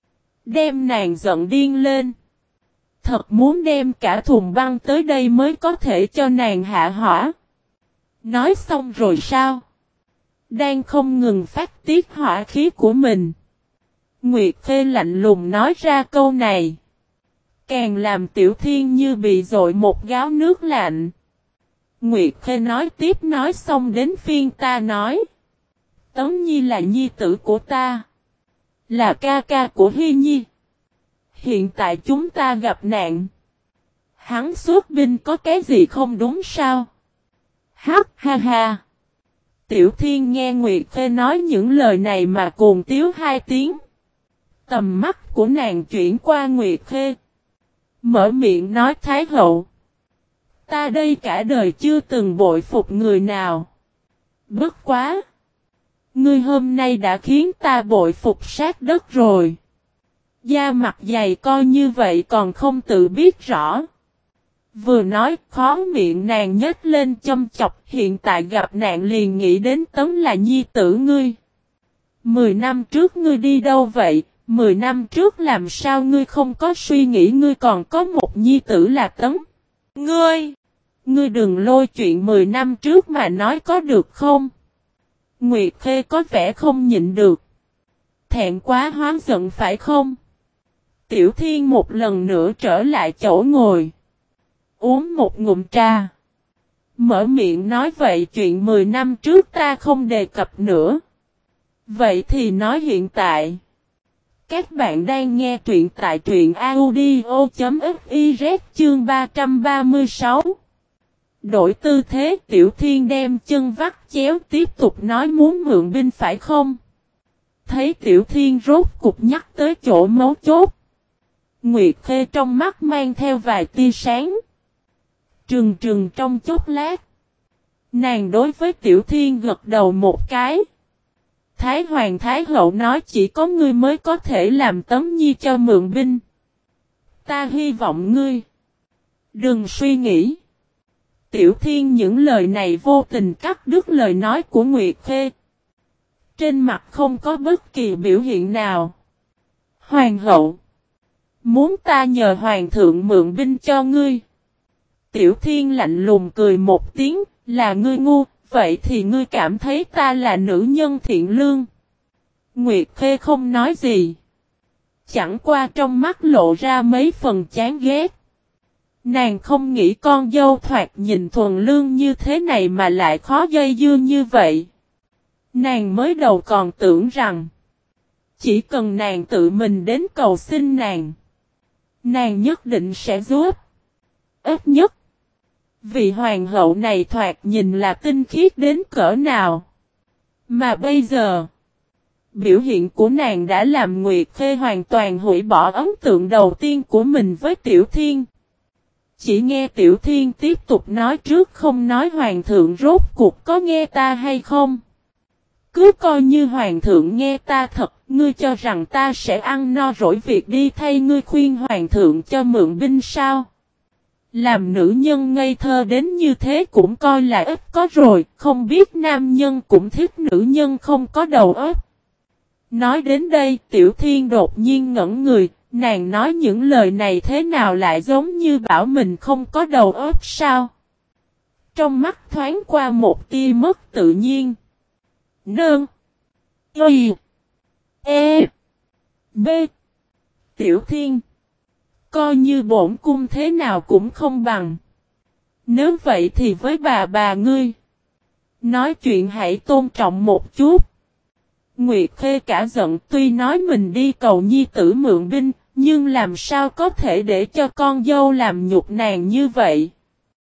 Đem nàng giận điên lên. Thật muốn đem cả thùng băng tới đây mới có thể cho nàng hạ hỏa. Nói xong rồi sao? Đang không ngừng phát tiết hỏa khí của mình. Nguyệt Khê lạnh lùng nói ra câu này. Càng làm Tiểu Thiên như bị dội một gáo nước lạnh. Nguyệt Khê nói tiếp nói xong đến phiên ta nói. Tấn Nhi là nhi tử của ta. Là ca ca của Hy Nhi. Hiện tại chúng ta gặp nạn. Hắn xuất binh có cái gì không đúng sao? Hắc ha ha. Tiểu Thiên nghe Nguyệt Khê nói những lời này mà cuồng tiếu hai tiếng. Tầm mắt của nàng chuyển qua Nguyệt Khê. Mở miệng nói Thái hậu. Ta đây cả đời chưa từng bội phục người nào. Bất quá. Ngươi hôm nay đã khiến ta bội phục sát đất rồi. Da mặt dày coi như vậy còn không tự biết rõ. Vừa nói khó miệng nàng nhếch lên châm chọc hiện tại gặp nạn liền nghĩ đến Tấn là nhi tử ngươi. Mười năm trước ngươi đi đâu vậy? Mười năm trước làm sao ngươi không có suy nghĩ ngươi còn có một nhi tử là Tấn? Ngươi! Ngươi đừng lôi chuyện mười năm trước mà nói có được không? Nguyệt Khê có vẻ không nhịn được. Thẹn quá hóa giận phải không? Tiểu Thiên một lần nữa trở lại chỗ ngồi. Uống một ngụm trà. Mở miệng nói vậy chuyện mười năm trước ta không đề cập nữa. Vậy thì nói hiện tại. Các bạn đang nghe truyện tại truyện audio.fiz chương ba trăm ba mươi sáu. Đổi tư thế Tiểu Thiên đem chân vắt chéo tiếp tục nói muốn mượn binh phải không? Thấy Tiểu Thiên rốt cục nhắc tới chỗ mấu chốt. Nguyệt Khê trong mắt mang theo vài tia sáng. Trừng trừng trong chốc lát. Nàng đối với Tiểu Thiên gật đầu một cái. Thái Hoàng Thái Hậu nói chỉ có ngươi mới có thể làm Tấn Nhi cho mượn binh. Ta hy vọng ngươi. Đừng suy nghĩ. Tiểu Thiên những lời này vô tình cắt đứt lời nói của Nguyệt Khê. Trên mặt không có bất kỳ biểu hiện nào. Hoàng hậu. Muốn ta nhờ Hoàng thượng mượn binh cho ngươi. Tiểu Thiên lạnh lùng cười một tiếng. Là ngươi ngu. Vậy thì ngươi cảm thấy ta là nữ nhân thiện lương. Nguyệt Khê không nói gì. Chẳng qua trong mắt lộ ra mấy phần chán ghét. Nàng không nghĩ con dâu thoạt nhìn thuần lương như thế này mà lại khó dây dưa như vậy. Nàng mới đầu còn tưởng rằng chỉ cần nàng tự mình đến cầu xin nàng, nàng nhất định sẽ giúp. Ít nhất vị hoàng hậu này thoạt nhìn là tinh khiết đến cỡ nào. Mà bây giờ biểu hiện của nàng đã làm Nguyệt Khê hoàn toàn hủy bỏ ấn tượng đầu tiên của mình với Tiểu Thiên. Chỉ nghe Tiểu Thiên tiếp tục nói trước không nói Hoàng thượng rốt cuộc có nghe ta hay không. Cứ coi như hoàng thượng nghe ta thật, ngươi cho rằng ta sẽ ăn no rỗi việc đi thay ngươi khuyên hoàng thượng cho mượn binh sao? Làm nữ nhân ngây thơ đến như thế cũng coi là ít có rồi, không biết nam nhân cũng thích nữ nhân không có đầu óc. Nói đến đây, Tiểu Thiên đột nhiên ngẩn người, nàng nói những lời này thế nào lại giống như bảo mình không có đầu óc sao? Trong mắt thoáng qua một tia mất tự nhiên. Nương. Y. E. B. Tiểu Thiên. Coi như bổn cung thế nào cũng không bằng. Nếu vậy thì với bà bà ngươi. Nói chuyện hãy tôn trọng một chút. Nguyệt Khê cả giận tuy nói mình đi cầu nhi tử mượn binh. Nhưng làm sao có thể để cho con dâu làm nhục nàng như vậy?